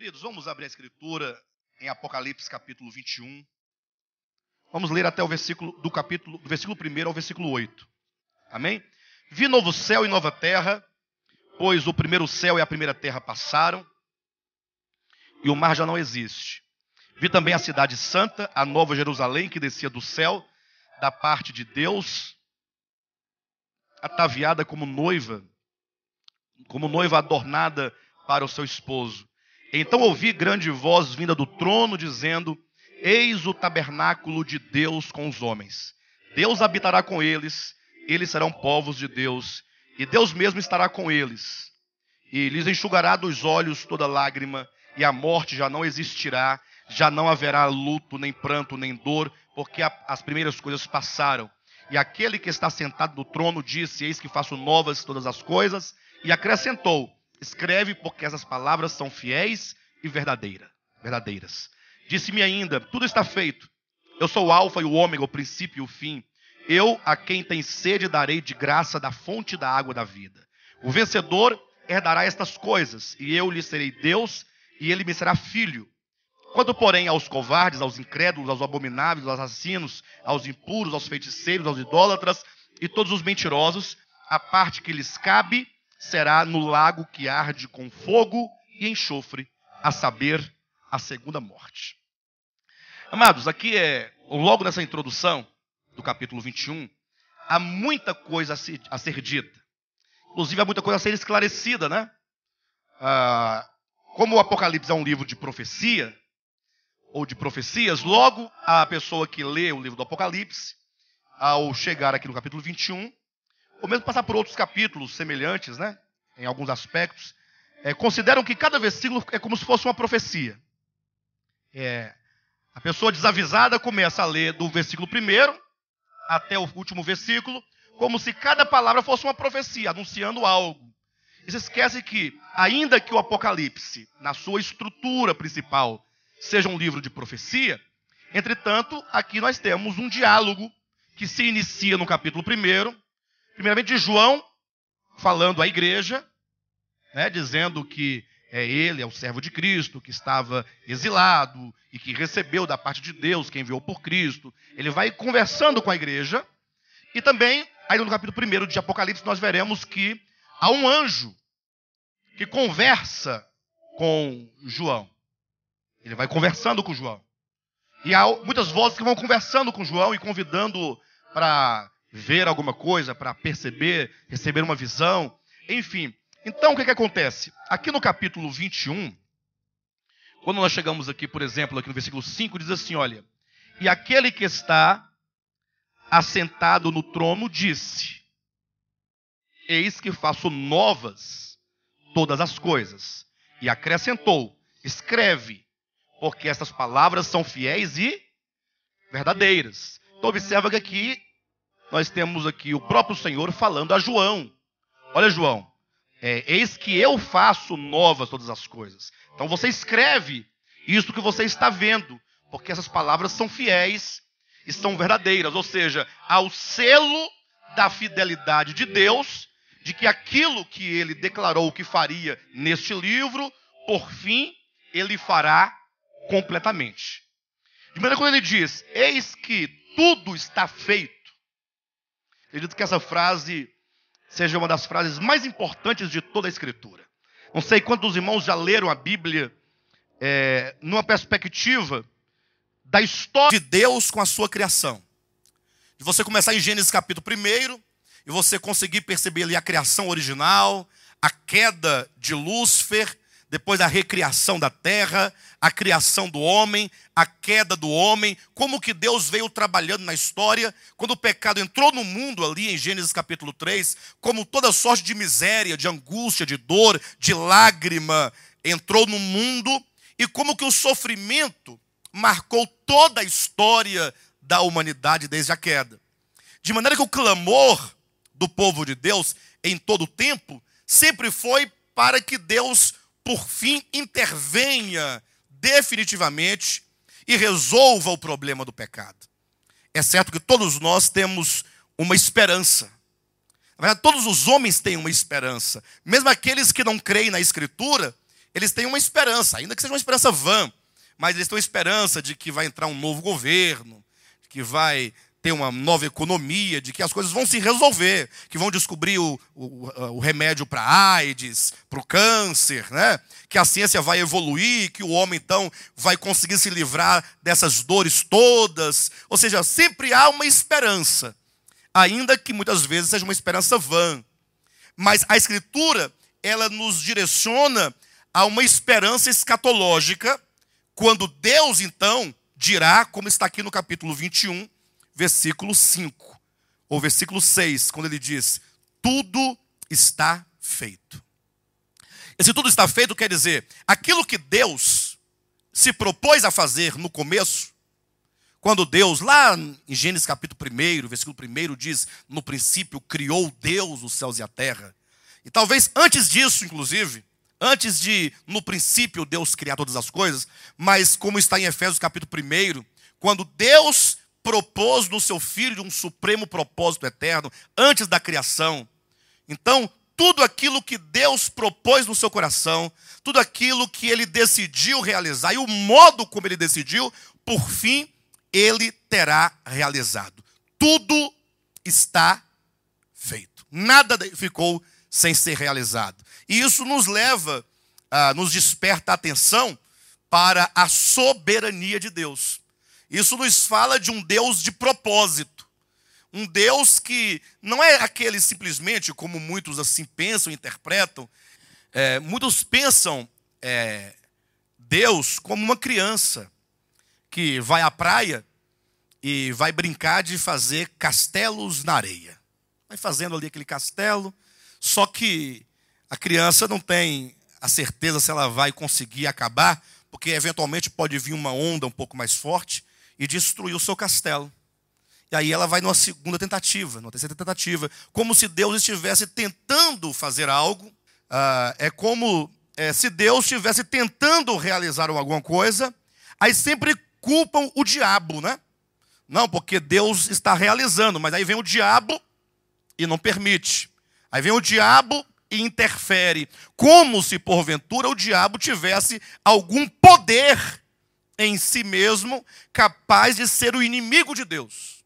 Queridos, vamos abrir a escritura em Apocalipse capítulo 21. Vamos ler até o versículo do versículo 1 ao versículo 8. Amém? Vi novo céu e nova terra, pois o primeiro céu e a primeira terra passaram, e o mar já não existe. Vi também a cidade santa, a nova Jerusalém, que descia do céu, da parte de Deus, ataviada como noiva adornada para o seu esposo. Então ouvi grande voz vinda do trono, dizendo: eis o tabernáculo de Deus com os homens. Deus habitará com eles, eles serão povos de Deus, e Deus mesmo estará com eles. E lhes enxugará dos olhos toda lágrima, e a morte já não existirá, já não haverá luto, nem pranto, nem dor, porque as primeiras coisas passaram. E aquele que está sentado no trono disse: eis que faço novas todas as coisas, e acrescentou: escreve, porque essas palavras são fiéis e verdadeiras. Disse-me ainda: tudo está feito. Eu sou o alfa e o ômega, o princípio e o fim. Eu, a quem tem sede, darei de graça da fonte da água da vida. O vencedor herdará estas coisas, e eu lhe serei Deus, e ele me será filho. Quanto, porém, aos covardes, aos incrédulos, aos abomináveis, aos assassinos, aos impuros, aos feiticeiros, aos idólatras e todos os mentirosos, a parte que lhes cabe será no lago que arde com fogo e enxofre, a saber, a segunda morte. Amados, aqui logo nessa introdução do capítulo 21, há muita coisa a ser dita. Inclusive, há muita coisa a ser esclarecida, né? Como o Apocalipse é um livro de profecia, ou de profecias, logo a pessoa que lê o livro do Apocalipse, ao chegar aqui no capítulo 21, ou mesmo passar por outros capítulos semelhantes, né, em alguns aspectos, consideram que cada versículo é como se fosse uma profecia. A pessoa desavisada começa a ler do versículo 1 até o último versículo, como se cada palavra fosse uma profecia, anunciando algo. E se esquece que, ainda que o Apocalipse, na sua estrutura principal, seja um livro de profecia, entretanto, aqui nós temos um diálogo que se inicia no capítulo 1, primeiramente de João, falando à igreja, né, dizendo que ele é o servo de Cristo, que estava exilado e que recebeu da parte de Deus, que enviou por Cristo. Ele vai conversando com a igreja. E também, aí no capítulo 1 de Apocalipse, nós veremos que há um anjo que conversa com João. Ele vai conversando com João. E há muitas vozes que vão conversando com João e convidando-o para ver alguma coisa, para perceber, receber uma visão, enfim. Então, o que acontece? Aqui no capítulo 21, quando nós chegamos aqui, por exemplo, aqui no versículo 5, diz assim, olha: e aquele que está assentado no trono disse: eis que faço novas todas as coisas. E acrescentou: escreve, porque estas palavras são fiéis e verdadeiras. Então observa que aqui nós temos aqui o próprio Senhor falando a João. Olha, João, eis que eu faço novas todas as coisas. Então você escreve isso que você está vendo, porque essas palavras são fiéis e são verdadeiras. Ou seja, há o selo da fidelidade de Deus, de que aquilo que ele declarou que faria neste livro, por fim, ele fará completamente. De maneira quando ele diz: eis que tudo está feito, acredito que essa frase seja uma das frases mais importantes de toda a Escritura. Não sei quantos irmãos já leram a Bíblia numa perspectiva da história de Deus com a sua criação. De você começar em Gênesis capítulo 1 e você conseguir perceber ali a criação original, a queda de Lúcifer, depois a recriação da terra, a criação do homem, a queda do homem, como que Deus veio trabalhando na história, quando o pecado entrou no mundo ali em Gênesis capítulo 3, como toda sorte de miséria, de angústia, de dor, de lágrima entrou no mundo, e como que o sofrimento marcou toda a história da humanidade desde a queda. De maneira que o clamor do povo de Deus em todo o tempo sempre foi para que Deus, por fim, intervenha definitivamente e resolva o problema do pecado. É certo que todos nós temos uma esperança. Na verdade, todos os homens têm uma esperança. Mesmo aqueles que não creem na Escritura, eles têm uma esperança, ainda que seja uma esperança vã, mas eles têm uma esperança de que vai entrar um novo governo, que vai ter uma nova economia, de que as coisas vão se resolver, que vão descobrir o remédio para a AIDS, para o câncer, né? Que a ciência vai evoluir, que o homem, então, vai conseguir se livrar dessas dores todas. Ou seja, sempre há uma esperança, ainda que muitas vezes seja uma esperança vã. Mas a Escritura, ela nos direciona a uma esperança escatológica, quando Deus, então, dirá, como está aqui no capítulo 21, versículo 5, ou versículo 6, quando ele diz, tudo está feito. Esse tudo está feito quer dizer, aquilo que Deus se propôs a fazer no começo, quando Deus, lá em Gênesis capítulo 1, versículo 1, diz, no princípio criou Deus os céus e a terra. E talvez antes disso, inclusive, antes de, no princípio, Deus criar todas as coisas, mas como está em Efésios capítulo 1, quando Deus propôs no seu Filho um supremo propósito eterno, antes da criação. Então, tudo aquilo que Deus propôs no seu coração, tudo aquilo que ele decidiu realizar, e o modo como ele decidiu, por fim, ele terá realizado. Tudo está feito. Nada ficou sem ser realizado. E isso nos leva, nos desperta a atenção para a soberania de Deus. Isso nos fala de um Deus de propósito. Um Deus que não é aquele simplesmente, como muitos assim pensam e interpretam. Muitos pensam Deus como uma criança que vai à praia e vai brincar de fazer castelos na areia. Vai fazendo ali aquele castelo, só que a criança não tem a certeza se ela vai conseguir acabar, porque eventualmente pode vir uma onda um pouco mais forte e destruir o seu castelo. E aí ela vai numa segunda tentativa, numa terceira tentativa, como se Deus estivesse tentando fazer algo. É como se Deus estivesse tentando realizar alguma coisa, aí sempre culpam o diabo, né? Não, porque Deus está realizando, mas aí vem o diabo e não permite. Aí vem o diabo e interfere, como se porventura o diabo tivesse algum poder em si mesmo, capaz de ser o inimigo de Deus.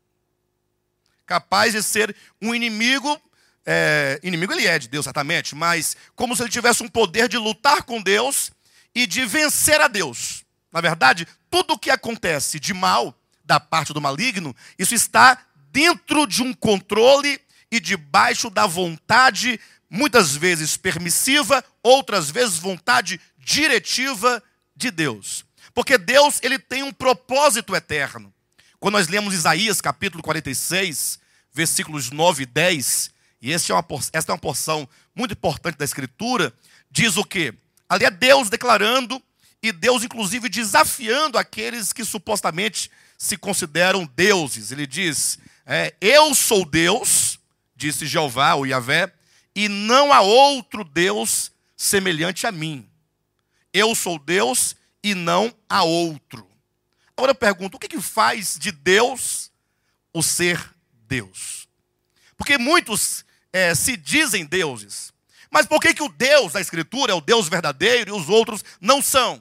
Capaz de ser um inimigo, inimigo ele é de Deus, certamente, mas como se ele tivesse um poder de lutar com Deus e de vencer a Deus. Na verdade, tudo o que acontece de mal, da parte do maligno, isso está dentro de um controle e debaixo da vontade, muitas vezes permissiva, outras vezes vontade diretiva de Deus. Porque Deus, ele tem um propósito eterno. Quando nós lemos Isaías capítulo 46, versículos 9 e 10, e esta é uma porção muito importante da Escritura, diz o quê? Ali é Deus declarando, e Deus inclusive desafiando aqueles que supostamente se consideram deuses. Ele diz, eu sou Deus, disse Jeová, o Yahvé, e não há outro Deus semelhante a mim. Eu sou Deus e não há outro. Agora eu pergunto, o que faz de Deus o ser Deus? Porque muitos se dizem deuses. Mas por que o Deus da Escritura é o Deus verdadeiro e os outros não são?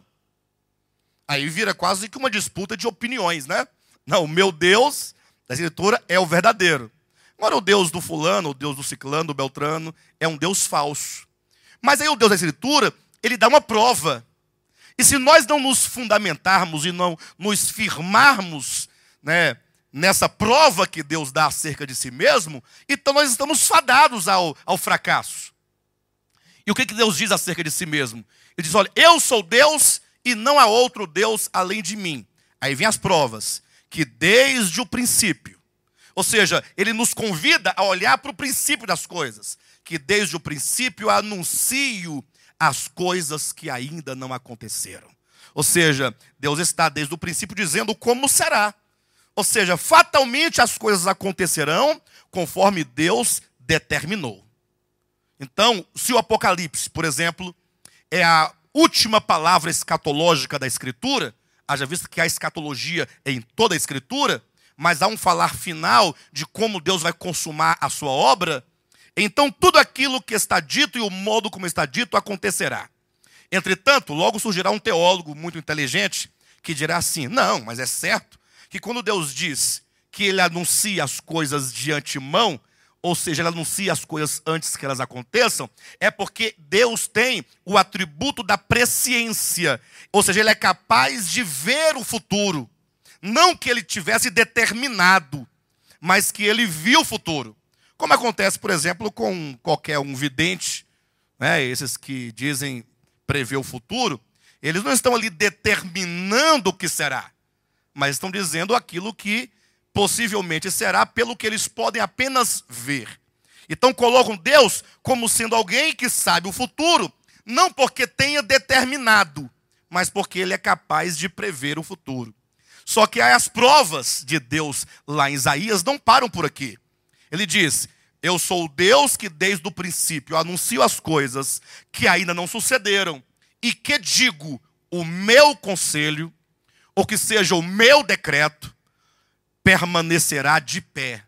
Aí vira quase que uma disputa de opiniões, né? Não, o meu Deus da Escritura é o verdadeiro. Agora o Deus do fulano, o Deus do ciclano, do beltrano, é um Deus falso. Mas aí o Deus da Escritura, ele dá uma prova. E se nós não nos fundamentarmos e não nos firmarmos, né, nessa prova que Deus dá acerca de si mesmo, então nós estamos fadados ao fracasso. E o que Deus diz acerca de si mesmo? Ele diz, olha, eu sou Deus e não há outro Deus além de mim. Aí vem as provas, que desde o princípio, ou seja, ele nos convida a olhar para o princípio das coisas, que desde o princípio anuncio as coisas que ainda não aconteceram. Ou seja, Deus está desde o princípio dizendo como será. Ou seja, fatalmente as coisas acontecerão conforme Deus determinou. Então, se o Apocalipse, por exemplo, é a última palavra escatológica da Escritura, haja visto que a escatologia é em toda a Escritura, mas há um falar final de como Deus vai consumar a sua obra, então tudo aquilo que está dito e o modo como está dito acontecerá. Entretanto, logo surgirá um teólogo muito inteligente que dirá assim: não, mas é certo que quando Deus diz que ele anuncia as coisas de antemão, ou seja, ele anuncia as coisas antes que elas aconteçam, é porque Deus tem o atributo da presciência, ou seja, ele é capaz de ver o futuro. Não que ele tivesse determinado, mas que ele viu o futuro. Como acontece, por exemplo, com qualquer um vidente, né, esses que dizem prever o futuro, eles não estão ali determinando o que será, mas estão dizendo aquilo que possivelmente será pelo que eles podem apenas ver. Então colocam Deus como sendo alguém que sabe o futuro, não porque tenha determinado, mas porque ele é capaz de prever o futuro. Só que as provas de Deus lá em Isaías não param por aqui. Ele diz: eu sou o Deus que desde o princípio anuncio as coisas que ainda não sucederam, e que digo o meu conselho, ou que seja o meu decreto, permanecerá de pé.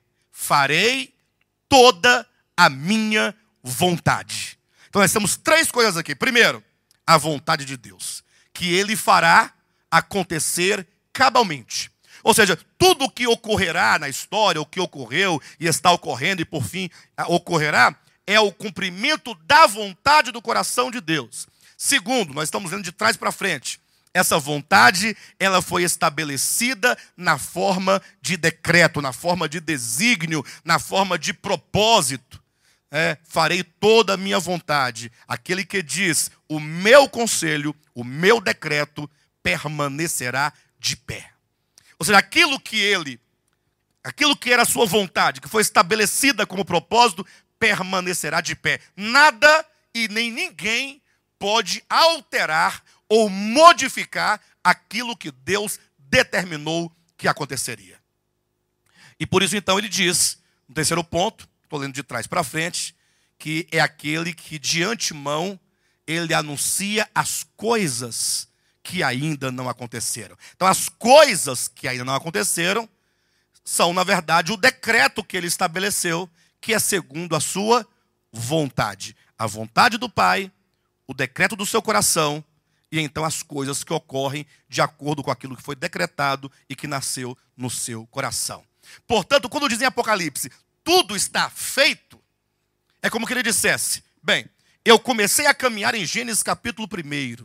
Farei toda a minha vontade. Então nós temos três coisas aqui. Primeiro, a vontade de Deus, que ele fará acontecer cabalmente. Ou seja, tudo o que ocorrerá na história, o que ocorreu e está ocorrendo e por fim ocorrerá, é o cumprimento da vontade do coração de Deus. Segundo, nós estamos vendo de trás para frente, essa vontade, ela foi estabelecida na forma de decreto, na forma de desígnio, na forma de propósito. Farei toda a minha vontade. Aquele que diz, o meu conselho, o meu decreto, permanecerá de pé. Ou seja, aquilo que era a sua vontade, que foi estabelecida como propósito, permanecerá de pé. Nada e nem ninguém pode alterar ou modificar aquilo que Deus determinou que aconteceria. E por isso, então, ele diz, no terceiro ponto, estou lendo de trás para frente, que é aquele que de antemão ele anuncia as coisas que ainda não aconteceram. Então, as coisas que ainda não aconteceram são, na verdade, o decreto que ele estabeleceu, que é segundo a sua vontade. A vontade do Pai, o decreto do seu coração, e então as coisas que ocorrem de acordo com aquilo que foi decretado e que nasceu no seu coração. Portanto, quando diz em Apocalipse, tudo está feito, é como que ele dissesse, bem, eu comecei a caminhar em Gênesis capítulo 1,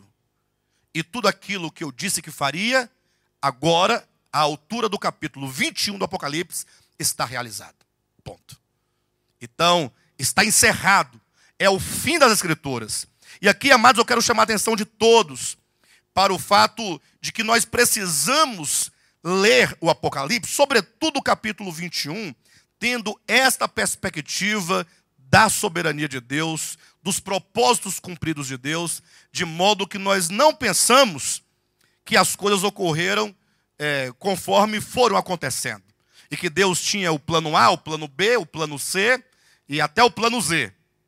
e tudo aquilo que eu disse que faria, agora, à altura do capítulo 21 do Apocalipse, está realizado. Ponto. Então, está encerrado. É o fim das Escrituras. E aqui, amados, eu quero chamar a atenção de todos para o fato de que nós precisamos ler o Apocalipse, sobretudo o capítulo 21, tendo esta perspectiva da soberania de Deus, dos propósitos cumpridos de Deus, de modo que nós não pensamos que as coisas ocorreram conforme foram acontecendo. E que Deus tinha o plano A, o plano B, o plano C e até o plano Z.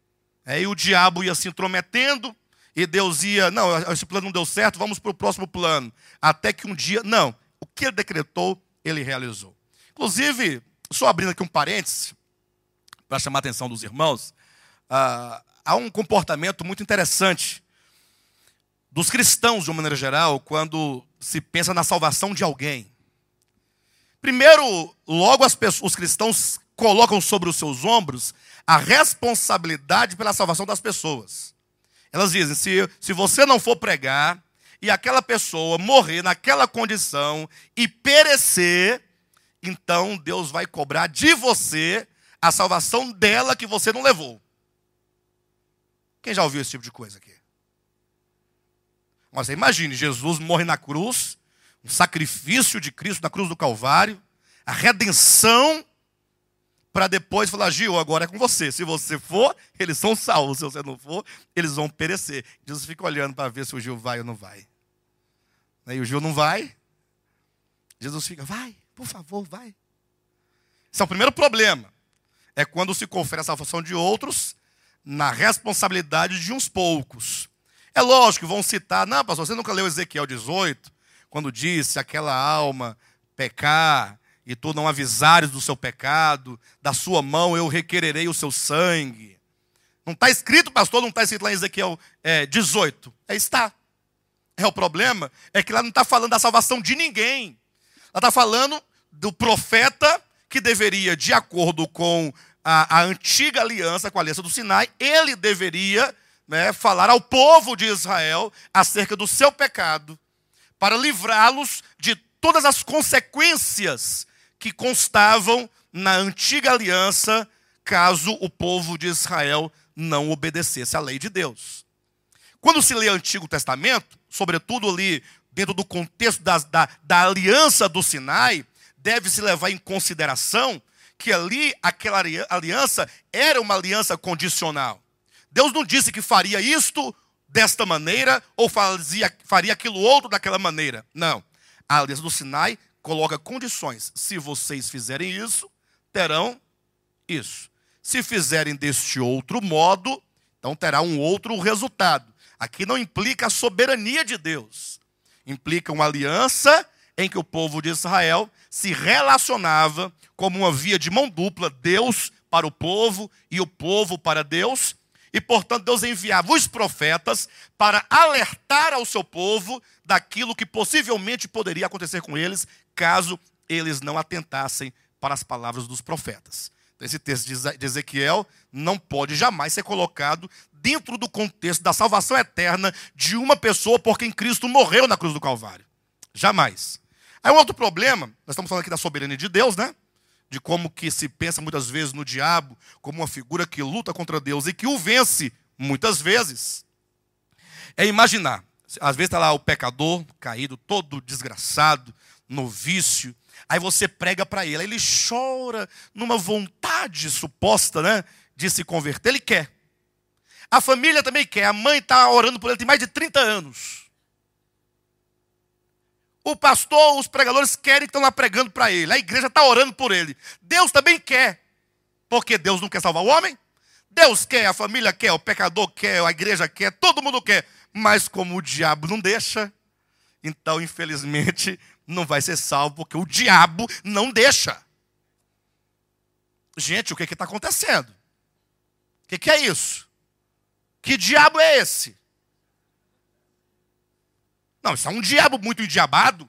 E o diabo ia se intrometendo e Deus ia, não, esse plano não deu certo, vamos para o próximo plano. Até que um dia, não, o que ele decretou, ele realizou. Inclusive, só abrindo aqui um parênteses, para chamar a atenção dos irmãos, há um comportamento muito interessante dos cristãos, de uma maneira geral, quando se pensa na salvação de alguém. Primeiro, logo os cristãos colocam sobre os seus ombros a responsabilidade pela salvação das pessoas. Elas dizem, se você não for pregar e aquela pessoa morrer naquela condição e perecer, então Deus vai cobrar de você a salvação dela que você não levou. Quem já ouviu esse tipo de coisa aqui? Mas você imagine, Jesus morre na cruz, um sacrifício de Cristo na cruz do Calvário, a redenção, para depois falar, Gil, agora é com você. Se você for, eles são salvos. Se você não for, eles vão perecer. Jesus fica olhando para ver se o Gil vai ou não vai. E o Gil não vai. Jesus fica, vai, por favor, vai. Esse é o primeiro problema. É quando se confere a salvação de outros na responsabilidade de uns poucos. É lógico que vão citar, não, pastor, você nunca leu Ezequiel 18, quando disse aquela alma pecar, e tu não avisares do seu pecado, da sua mão eu requererei o seu sangue. Não está escrito, pastor, não está escrito lá em Ezequiel 18. Está. O problema é que lá não está falando da salvação de ninguém. Ela está falando do profeta que deveria, de acordo com a antiga aliança, com a aliança do Sinai, ele deveria, né, falar ao povo de Israel acerca do seu pecado, para livrá-los de todas as consequências que constavam na antiga aliança, caso o povo de Israel não obedecesse à lei de Deus. Quando se lê o Antigo Testamento, sobretudo ali dentro do contexto da aliança do Sinai, deve-se levar em consideração que ali aquela aliança era uma aliança condicional. Deus não disse que faria isto desta maneira ou faria aquilo outro daquela maneira. Não. A aliança do Sinai coloca condições. Se vocês fizerem isso, terão isso. Se fizerem deste outro modo, então terá um outro resultado. Aqui não implica a soberania de Deus. Implica uma aliança em que o povo de Israel se relacionava como uma via de mão dupla, Deus para o povo e o povo para Deus. E, portanto, Deus enviava os profetas para alertar ao seu povo daquilo que possivelmente poderia acontecer com eles, caso eles não atentassem para as palavras dos profetas. Então, esse texto de Ezequiel não pode jamais ser colocado dentro do contexto da salvação eterna de uma pessoa por quem Cristo morreu na cruz do Calvário. Jamais. Aí um outro problema, nós estamos falando aqui da soberania de Deus, né? De como que se pensa muitas vezes no diabo como uma figura que luta contra Deus e que o vence muitas vezes. É imaginar, às vezes está lá o pecador caído, todo desgraçado, no vício, aí você prega para ele, aí ele chora numa vontade suposta, né, de se converter, ele quer. A família também quer, a mãe está orando por ele, tem mais de 30 anos. O pastor, os pregadores querem que estão lá pregando para ele. A igreja está orando por ele. Deus também quer. Porque Deus não quer salvar o homem. Deus quer, a família quer, o pecador quer, a igreja quer, todo mundo quer. Mas como o diabo não deixa, então, infelizmente, não vai ser salvo, porque o diabo não deixa. Gente, o que está acontecendo? O que é isso? Que diabo é esse? Não, isso é um diabo muito endiabado.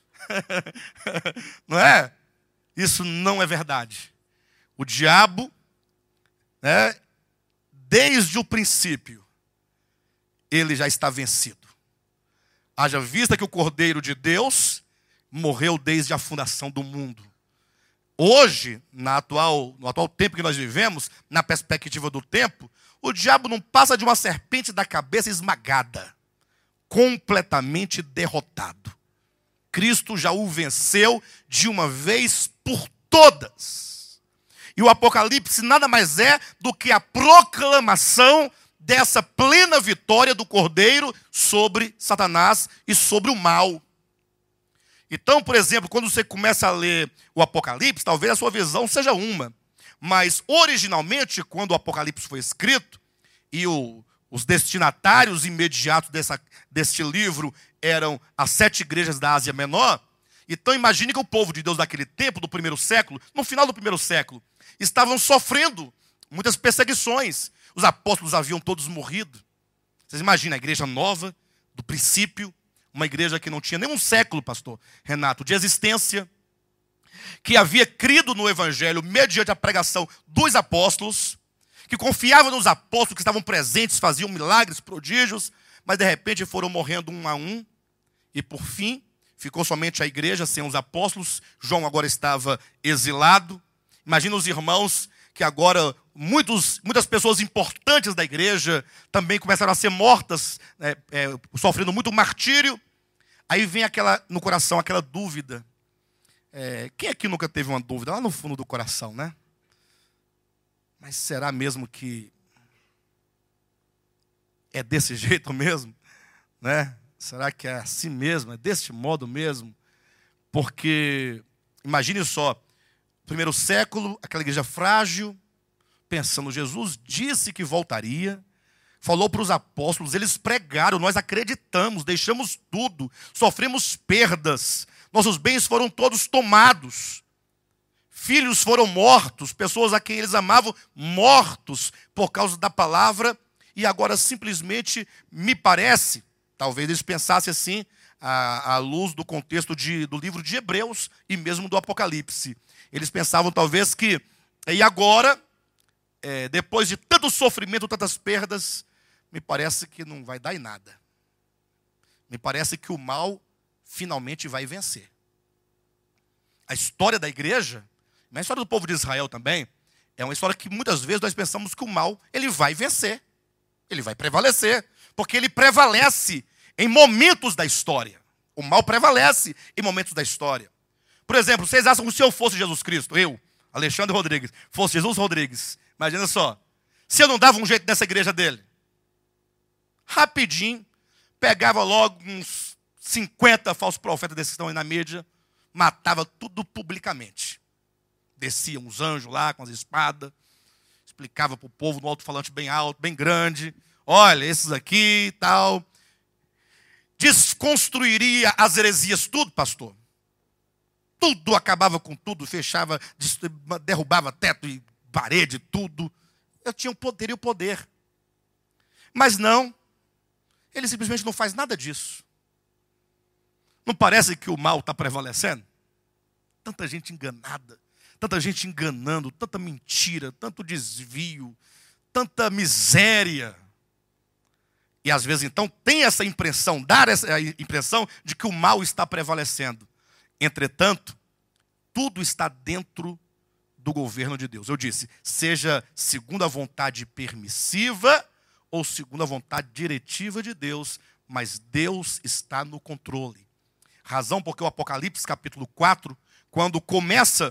Não é? Isso não é verdade. O diabo, né, desde o princípio, ele já está vencido. Haja vista que o Cordeiro de Deus morreu desde a fundação do mundo. Hoje, no atual tempo que nós vivemos, na perspectiva do tempo, o diabo não passa de uma serpente da cabeça esmagada. Completamente derrotado. Cristo já o venceu de uma vez por todas. E o Apocalipse nada mais é do que a proclamação dessa plena vitória do Cordeiro sobre Satanás e sobre o mal. Então, por exemplo, quando você começa a ler o Apocalipse, talvez a sua visão seja uma. Mas, originalmente, quando o Apocalipse foi escrito, e os destinatários imediatos deste livro eram as 7 igrejas da Ásia Menor. Então imagine que o povo de Deus daquele tempo, do primeiro século, no final do primeiro século, estavam sofrendo muitas perseguições. Os apóstolos haviam todos morrido. Vocês imaginam a igreja nova, do princípio, uma igreja que não tinha nem um século, pastor Renato, de existência, que havia crido no evangelho mediante a pregação dos apóstolos, que confiavam nos apóstolos que estavam presentes, faziam milagres, prodígios, mas de repente foram morrendo um a um, e por fim, ficou somente a igreja sem os apóstolos. João agora estava exilado. Imagina os irmãos que agora, muitas pessoas importantes da igreja também começaram a ser mortas, sofrendo muito martírio. Aí vem no coração aquela dúvida. Quem aqui nunca teve uma dúvida lá no fundo do coração, né? Mas será mesmo que é desse jeito mesmo? Né? Será que é assim mesmo? É deste modo mesmo? Porque, imagine só, primeiro século, aquela igreja frágil, pensando, Jesus disse que voltaria, falou para os apóstolos, eles pregaram, nós acreditamos, deixamos tudo, sofremos perdas, nossos bens foram todos tomados. filhos foram mortos, pessoas a quem eles amavam, mortos por causa da palavra, e agora simplesmente me parece, talvez eles pensassem assim, à luz do contexto do livro de Hebreus e mesmo do Apocalipse. Eles pensavam talvez que, e agora, depois de tanto sofrimento, tantas perdas, me parece que não vai dar em nada. Me parece que o mal finalmente vai vencer. A história da igreja, mas a história do povo de Israel também, é uma história que muitas vezes nós pensamos que o mal, ele vai vencer. Ele vai prevalecer. Porque ele prevalece em momentos da história. O mal prevalece em momentos da história. Por exemplo, vocês acham que se eu fosse Jesus Cristo, eu, Alexandre Rodrigues, fosse Jesus Rodrigues, imagina só, se eu não dava um jeito nessa igreja dele, rapidinho, pegava logo uns 50 falsos profetas desses que estão aí na mídia, matava tudo publicamente. Desciam os anjos lá com as espadas, explicava para o povo no alto-falante bem alto, bem grande, olha, esses aqui e tal. Desconstruiria as heresias, tudo, pastor. Tudo, acabava com tudo, fechava, derrubava teto e parede, tudo. Eu tinha o poder. Mas não, ele simplesmente não faz nada disso. Não parece que o mal está prevalecendo? Tanta gente enganada, tanta gente enganando, tanta mentira, tanto desvio, tanta miséria. E às vezes então tem essa impressão, dar essa impressão de que o mal está prevalecendo. Entretanto, tudo está dentro do governo de Deus. Eu disse, seja segundo a vontade permissiva ou segundo a vontade diretiva de Deus, mas Deus está no controle. Razão porque o Apocalipse capítulo 4, quando começam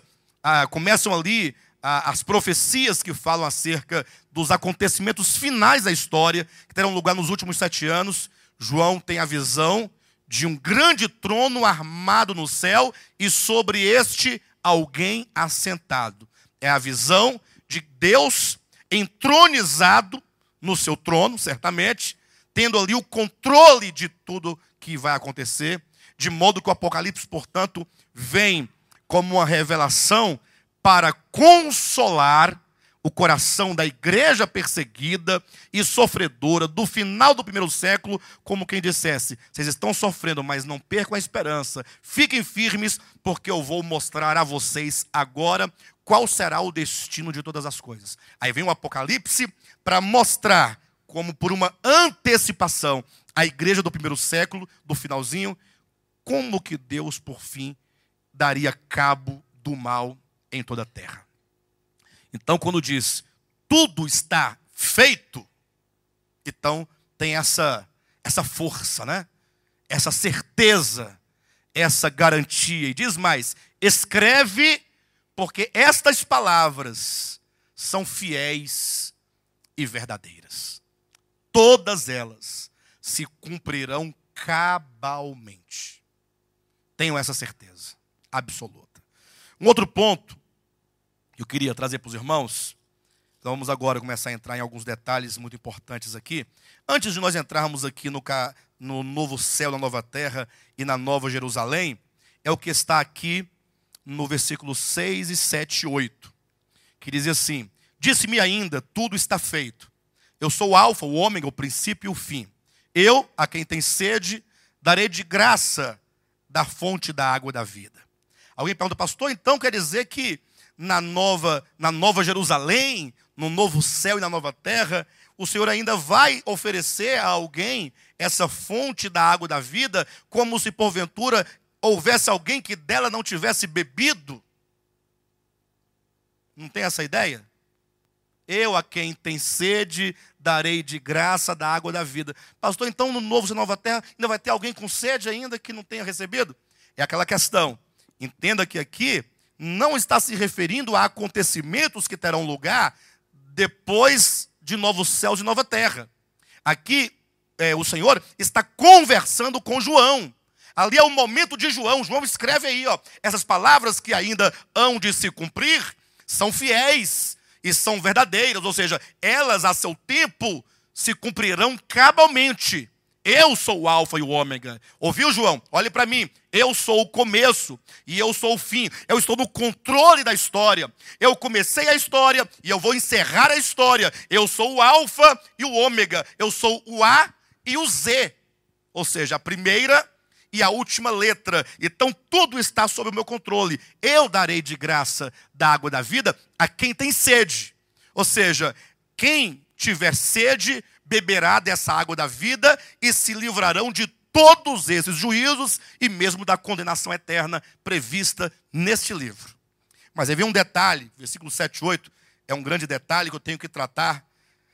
ali as profecias que falam acerca dos acontecimentos finais da história, que terão lugar nos últimos 7 anos, João tem a visão de um grande trono armado no céu e sobre este alguém assentado. É a visão de Deus entronizado no seu trono, certamente, tendo ali o controle de tudo que vai acontecer, de modo que o Apocalipse, portanto, vem como uma revelação para consolar o coração da igreja perseguida e sofredora do final do primeiro século, como quem dissesse, vocês estão sofrendo, mas não percam a esperança, fiquem firmes, porque eu vou mostrar a vocês agora qual será o destino de todas as coisas. Aí vem o Apocalipse para mostrar, como por uma antecipação, a igreja do primeiro século, do finalzinho, como que Deus, por fim, daria cabo do mal em toda a terra. Então, quando diz, tudo está feito, então tem essa força, né? Essa certeza, essa garantia. E diz mais, escreve, porque estas palavras são fiéis e verdadeiras. Todas elas se cumprirão cabalmente. Tenho essa certeza absoluta. Um outro ponto que eu queria trazer para os irmãos, então vamos agora começar a entrar em alguns detalhes muito importantes aqui. Antes de nós entrarmos aqui no novo céu, na nova terra e na nova Jerusalém, é o que está aqui no versículo 6 e 7 e 8, que diz assim, disse-me ainda, tudo está feito. Eu sou o alfa, o ômega, o princípio e o fim. Eu, a quem tem sede, darei de graça da fonte da água da vida. Alguém pergunta, pastor, então quer dizer que na nova Jerusalém, no novo céu e na nova terra, o Senhor ainda vai oferecer a alguém essa fonte da água da vida, como se porventura houvesse alguém que dela não tivesse bebido? Não tem essa ideia? Eu, a quem tem sede, darei de graça da água da vida. Pastor, então no novo céu e nova terra ainda vai ter alguém com sede ainda que não tenha recebido? É aquela questão. Entenda que aqui não está se referindo a acontecimentos que terão lugar depois de novos céus e nova terra. Aqui o Senhor está conversando com João. Ali é o momento de João. João escreve aí, essas palavras que ainda hão de se cumprir são fiéis e são verdadeiras, ou seja, elas a seu tempo se cumprirão cabalmente. Eu sou o alfa e o ômega. Ouviu, João? Olhe para mim. Eu sou o começo e eu sou o fim. Eu estou no controle da história. Eu comecei a história e eu vou encerrar a história. Eu sou o alfa e o ômega. Eu sou o A e o Z. Ou seja, a primeira e a última letra. Então tudo está sob o meu controle. Eu darei de graça da água da vida a quem tem sede. Ou seja, quem tiver sede beberá dessa água da vida e se livrarão de todos esses juízos e mesmo da condenação eterna prevista neste livro. Mas aí vem um detalhe, versículo 7 e 8, é um grande detalhe que eu tenho que tratar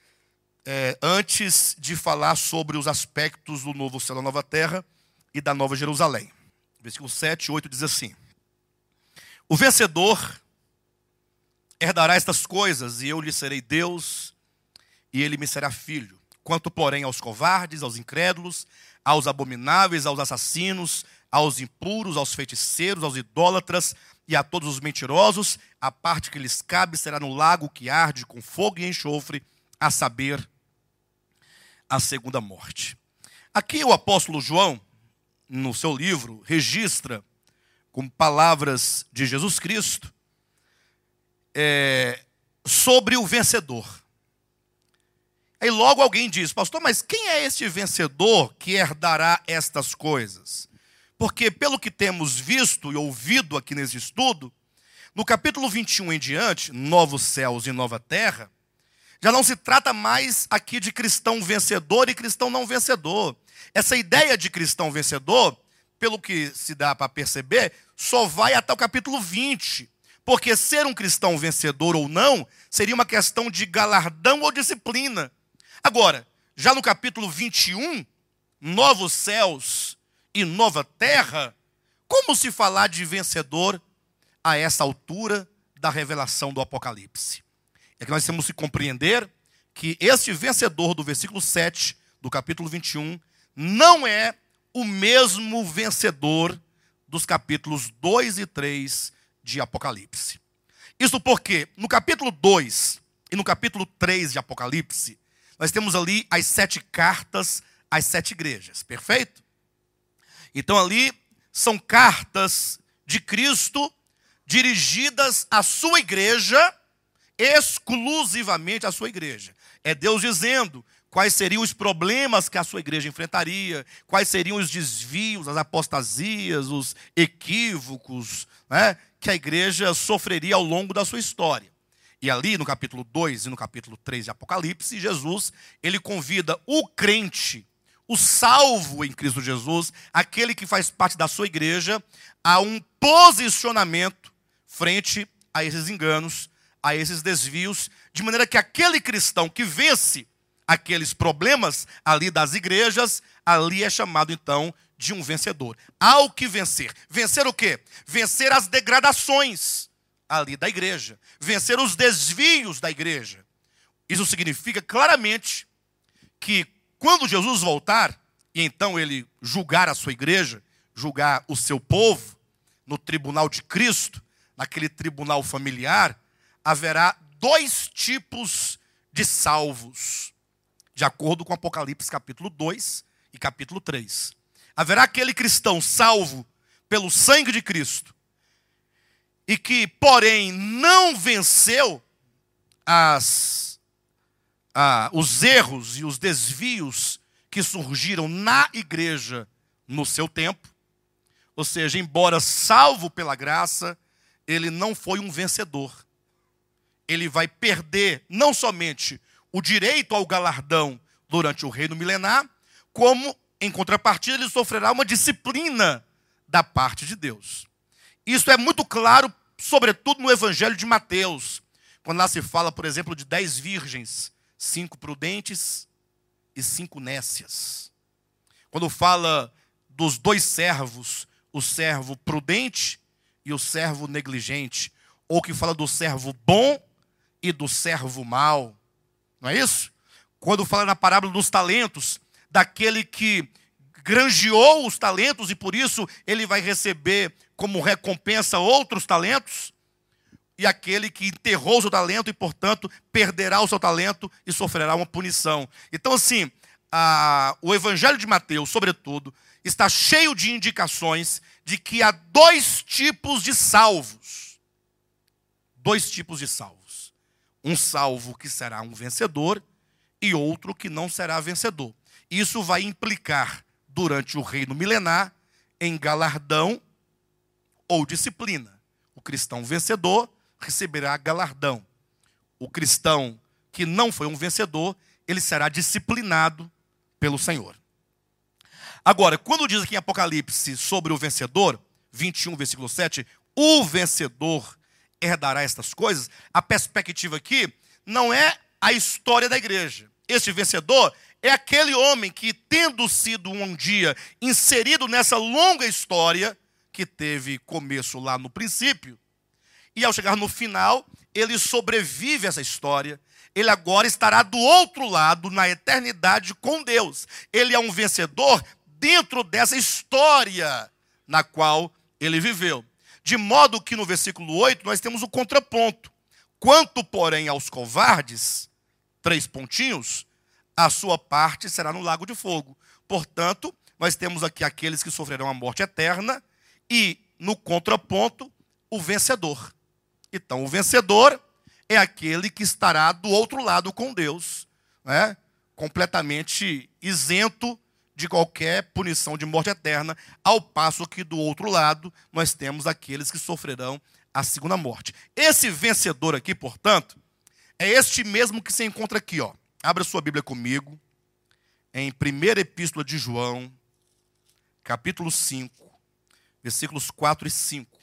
antes de falar sobre os aspectos do novo céu, da nova terra e da nova Jerusalém. Versículo 7 e 8 diz assim: o vencedor herdará estas coisas, e eu lhe serei Deus, e ele me será filho. Quanto, porém, aos covardes, aos incrédulos, aos abomináveis, aos assassinos, aos impuros, aos feiticeiros, aos idólatras e a todos os mentirosos, a parte que lhes cabe será no lago que arde com fogo e enxofre, a saber, a segunda morte. Aqui o apóstolo João, no seu livro, registra, com palavras de Jesus Cristo, sobre o vencedor. Aí logo alguém diz: pastor, mas quem é este vencedor que herdará estas coisas? Porque pelo que temos visto e ouvido aqui nesse estudo, no capítulo 21 em diante, novos céus e nova terra, já não se trata mais aqui de cristão vencedor e cristão não vencedor. Essa ideia de cristão vencedor, pelo que se dá para perceber, só vai até o capítulo 20. Porque ser um cristão vencedor ou não, seria uma questão de galardão ou disciplina. Agora, já no capítulo 21, novos céus e nova terra, como se falar de vencedor a essa altura da revelação do Apocalipse? É que nós temos que compreender que este vencedor do versículo 7 do capítulo 21 não é o mesmo vencedor dos capítulos 2 e 3 de Apocalipse. Isso porque no capítulo 2 e no capítulo 3 de Apocalipse, nós temos ali as 7 cartas às 7 igrejas, perfeito? Então ali são cartas de Cristo dirigidas à sua igreja, exclusivamente à sua igreja. É Deus dizendo quais seriam os problemas que a sua igreja enfrentaria, quais seriam os desvios, as apostasias, os equívocos, né, que a igreja sofreria ao longo da sua história. E ali no capítulo 2 e no capítulo 3 de Apocalipse, Jesus, ele convida o crente, o salvo em Cristo Jesus, aquele que faz parte da sua igreja, a um posicionamento frente a esses enganos, a esses desvios, de maneira que aquele cristão que vence aqueles problemas ali das igrejas, ali é chamado então de um vencedor. Há o que vencer. Vencer o quê? Vencer as degradações ali da igreja. Vencer os desvios da igreja. Isso significa claramente que quando Jesus voltar, e então ele julgar a sua igreja, julgar o seu povo, no tribunal de Cristo, naquele tribunal familiar, haverá 2 tipos de salvos, de acordo com Apocalipse capítulo 2 e capítulo 3. Haverá aquele cristão salvo pelo sangue de Cristo, e que, porém, não venceu os erros e os desvios que surgiram na igreja no seu tempo. Ou seja, embora salvo pela graça, ele não foi um vencedor. Ele vai perder não somente o direito ao galardão durante o reino milenar, como, em contrapartida, ele sofrerá uma disciplina da parte de Deus. Isso é muito claro, sobretudo no Evangelho de Mateus, quando lá se fala, por exemplo, de 10 virgens, 5 prudentes e 5 nécias. Quando fala dos 2 servos, o servo prudente e o servo negligente, ou que fala do servo bom e do servo mau, não é isso? Quando fala na parábola dos talentos, daquele que granjeou os talentos e por isso ele vai receber como recompensa outros talentos, e aquele que enterrou o seu talento e, portanto, perderá o seu talento e sofrerá uma punição. Então, assim, o Evangelho de Mateus, sobretudo, está cheio de indicações de que há dois tipos de salvos. Dois tipos de salvos. Um salvo que será um vencedor e outro que não será vencedor. Isso vai implicar, durante o reino milenar, em galardão ou disciplina. O cristão vencedor receberá galardão. O cristão que não foi um vencedor, ele será disciplinado pelo Senhor. Agora, quando diz aqui em Apocalipse sobre o vencedor, 21, versículo 7, o vencedor herdará estas coisas, a perspectiva aqui não é a história da igreja. Este vencedor é aquele homem que, tendo sido um dia inserido nessa longa história, que teve começo lá no princípio, e ao chegar no final, ele sobrevive a essa história. Ele agora estará do outro lado, na eternidade com Deus. Ele é um vencedor dentro dessa história na qual ele viveu. De modo que no versículo 8 nós temos o contraponto. Quanto, porém, aos covardes, 3 pontinhos, a sua parte será no lago de fogo. Portanto, nós temos aqui aqueles que sofrerão a morte eterna e, no contraponto, o vencedor. Então, o vencedor é aquele que estará do outro lado com Deus, né? Completamente isento de qualquer punição de morte eterna, ao passo que do outro lado nós temos aqueles que sofrerão a segunda morte. Esse vencedor aqui, portanto, é este mesmo que se encontra aqui, ó. Abra sua Bíblia comigo, em 1ª Epístola de João, capítulo 5, versículos 4 e 5.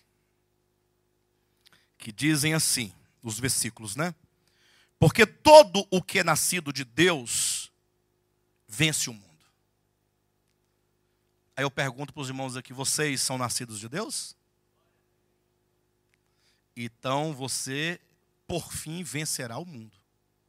Que dizem assim, os versículos, né? Porque todo o que é nascido de Deus vence o mundo. Aí eu pergunto para os irmãos aqui, vocês são nascidos de Deus? Então você, por fim, vencerá o mundo.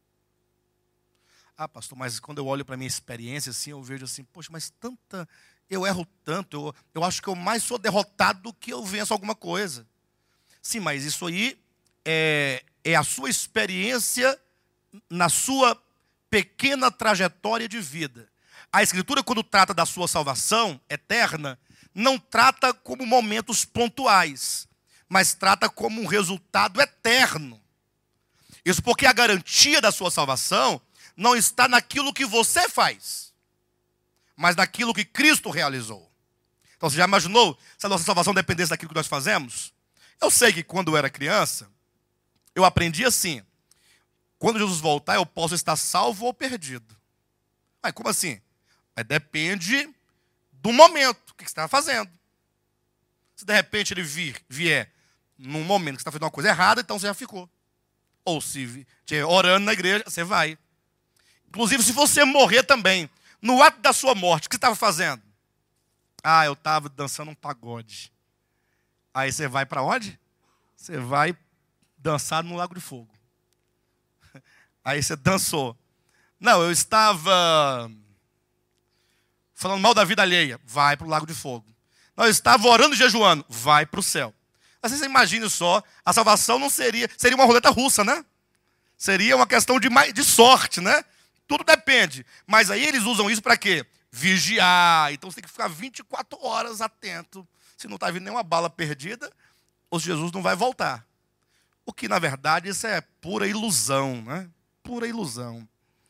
Ah, pastor, mas quando eu olho para a minha experiência, assim, eu vejo assim, poxa, mas eu erro tanto, eu acho que eu mais sou derrotado do que eu venço alguma coisa. Sim, mas isso aí é a sua experiência na sua pequena trajetória de vida. A Escritura, quando trata da sua salvação eterna, não trata como momentos pontuais, mas trata como um resultado eterno. Isso porque a garantia da sua salvação não está naquilo que você faz, mas naquilo que Cristo realizou. Então, você já imaginou se a nossa salvação dependesse daquilo que nós fazemos? Eu sei que quando eu era criança, eu aprendi assim: quando Jesus voltar, eu posso estar salvo ou perdido. Mas como assim? Mas depende do momento, o que você está fazendo. Se de repente ele vier num momento que você está fazendo uma coisa errada, então você já ficou. Ou se estiver orando na igreja, você vai. Inclusive, se você morrer também, no ato da sua morte, o que você estava fazendo? Ah, eu estava dançando um pagode. Aí você vai para onde? Você vai dançar no Lago de Fogo. Aí você dançou. Não, eu estava falando mal da vida alheia. Vai para o Lago de Fogo. Não, eu estava orando e jejuando. Vai para o céu. Mas você imagine só, a salvação não seria uma roleta russa, né? Seria uma questão de sorte, né? Tudo depende. Mas aí eles usam isso para quê? Vigiar. Então você tem que ficar 24 horas atento. Se não está vindo nenhuma bala perdida, ou Jesus não vai voltar. O que, na verdade, isso é pura ilusão, né? Pura ilusão.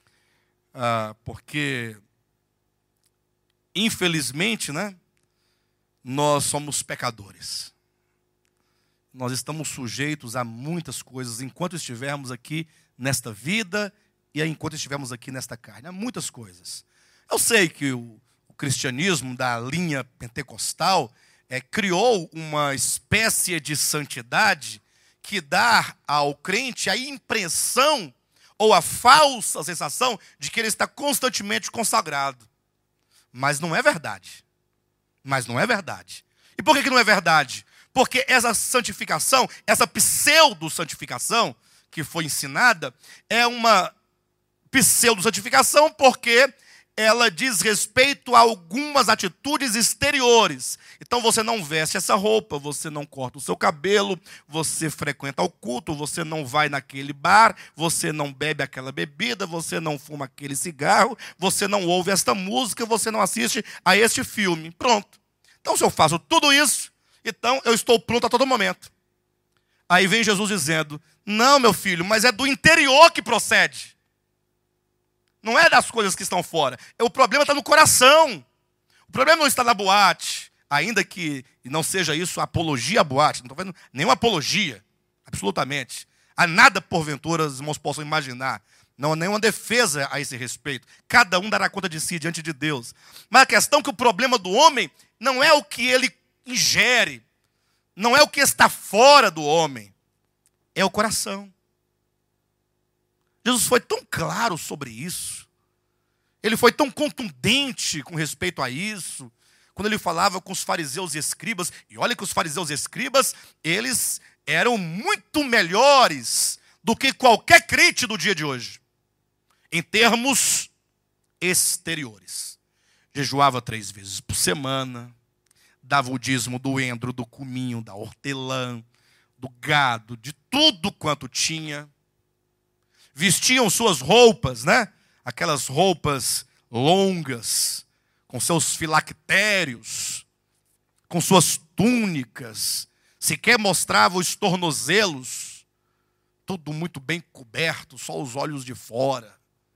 Porque, infelizmente, né, nós somos pecadores. Nós estamos sujeitos a muitas coisas enquanto estivermos aqui nesta vida e enquanto estivermos aqui nesta carne. Há muitas coisas. Eu sei que o cristianismo da linha pentecostal criou uma espécie de santidade que dá ao crente a impressão ou a falsa sensação de que ele está constantemente consagrado. Mas não é verdade. Mas não é verdade. E por que não é verdade? Porque essa santificação, essa pseudo-santificação que foi ensinada, é uma pseudo-santificação porque ela diz respeito a algumas atitudes exteriores. Então você não veste essa roupa, você não corta o seu cabelo, você frequenta o culto, você não vai naquele bar, você não bebe aquela bebida, você não fuma aquele cigarro, você não ouve esta música, você não assiste a este filme. Pronto. Então se eu faço tudo isso, Então eu estou pronto a todo momento. Aí vem Jesus dizendo, não, meu filho, mas é do interior que procede. Não é das coisas que estão fora. O problema está no coração. O problema não está na boate. Ainda que não seja isso apologia à boate. Não estou fazendo nenhuma apologia. Absolutamente. Há nada, porventura, os irmãos possam imaginar. Não há nenhuma defesa a esse respeito. Cada um dará conta de si diante de Deus. Mas a questão é que o problema do homem não é o que ele ingere. Não é o que está fora do homem. É o coração. Jesus foi tão claro sobre isso. Ele foi tão contundente com respeito a isso. Quando ele falava com os fariseus e escribas. E olha que os fariseus e escribas, eles eram muito melhores do que qualquer crente do dia de hoje. Em termos exteriores. Jejuava 3 vezes por semana. Dava o dízimo do endro, do cominho, da hortelã, do gado, de tudo quanto tinha. Vestiam suas roupas, né? Aquelas roupas longas, com seus filactérios, com suas túnicas, sequer mostravam os tornozelos, tudo muito bem coberto, só os olhos de fora.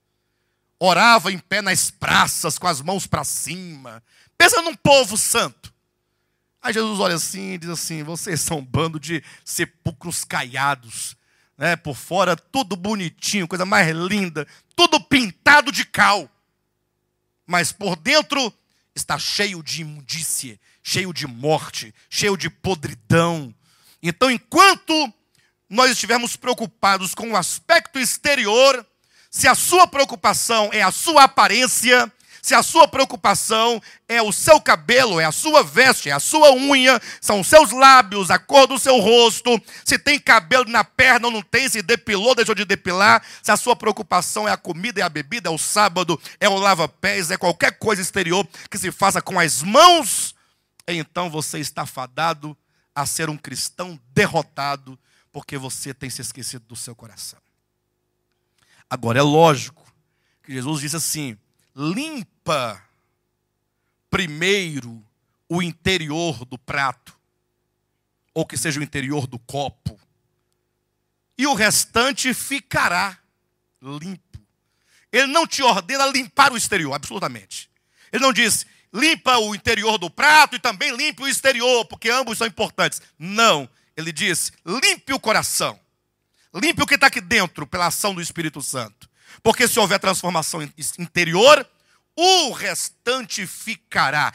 Orava em pé nas praças, com as mãos para cima. Pensa num povo santo. Aí Jesus olha assim e diz assim, vocês são um bando de sepulcros caiados, né? Por fora tudo bonitinho, coisa mais linda, tudo pintado de cal. Mas por dentro está cheio de imundície, cheio de morte, cheio de podridão. Então, enquanto nós estivermos preocupados com o aspecto exterior, se a sua preocupação é a sua aparência, se a sua preocupação é o seu cabelo, é a sua veste, é a sua unha, são os seus lábios, a cor do seu rosto, se tem cabelo na perna ou não tem, se depilou, deixou de depilar, se a sua preocupação é a comida, é a bebida, é o sábado, é o lava-pés, é qualquer coisa exterior que se faça com as mãos, então você está fadado a ser um cristão derrotado, porque você tem se esquecido do seu coração. Agora, é lógico que Jesus disse assim, limpa primeiro o interior do prato, ou que seja o interior do copo, e o restante ficará limpo. Ele não te ordena limpar o exterior, absolutamente. Ele não diz, limpa o interior do prato e também limpe o exterior, porque ambos são importantes. Não, ele diz, limpe o coração. Limpe o que está aqui dentro pela ação do Espírito Santo. Porque se houver transformação interior, o restante ficará.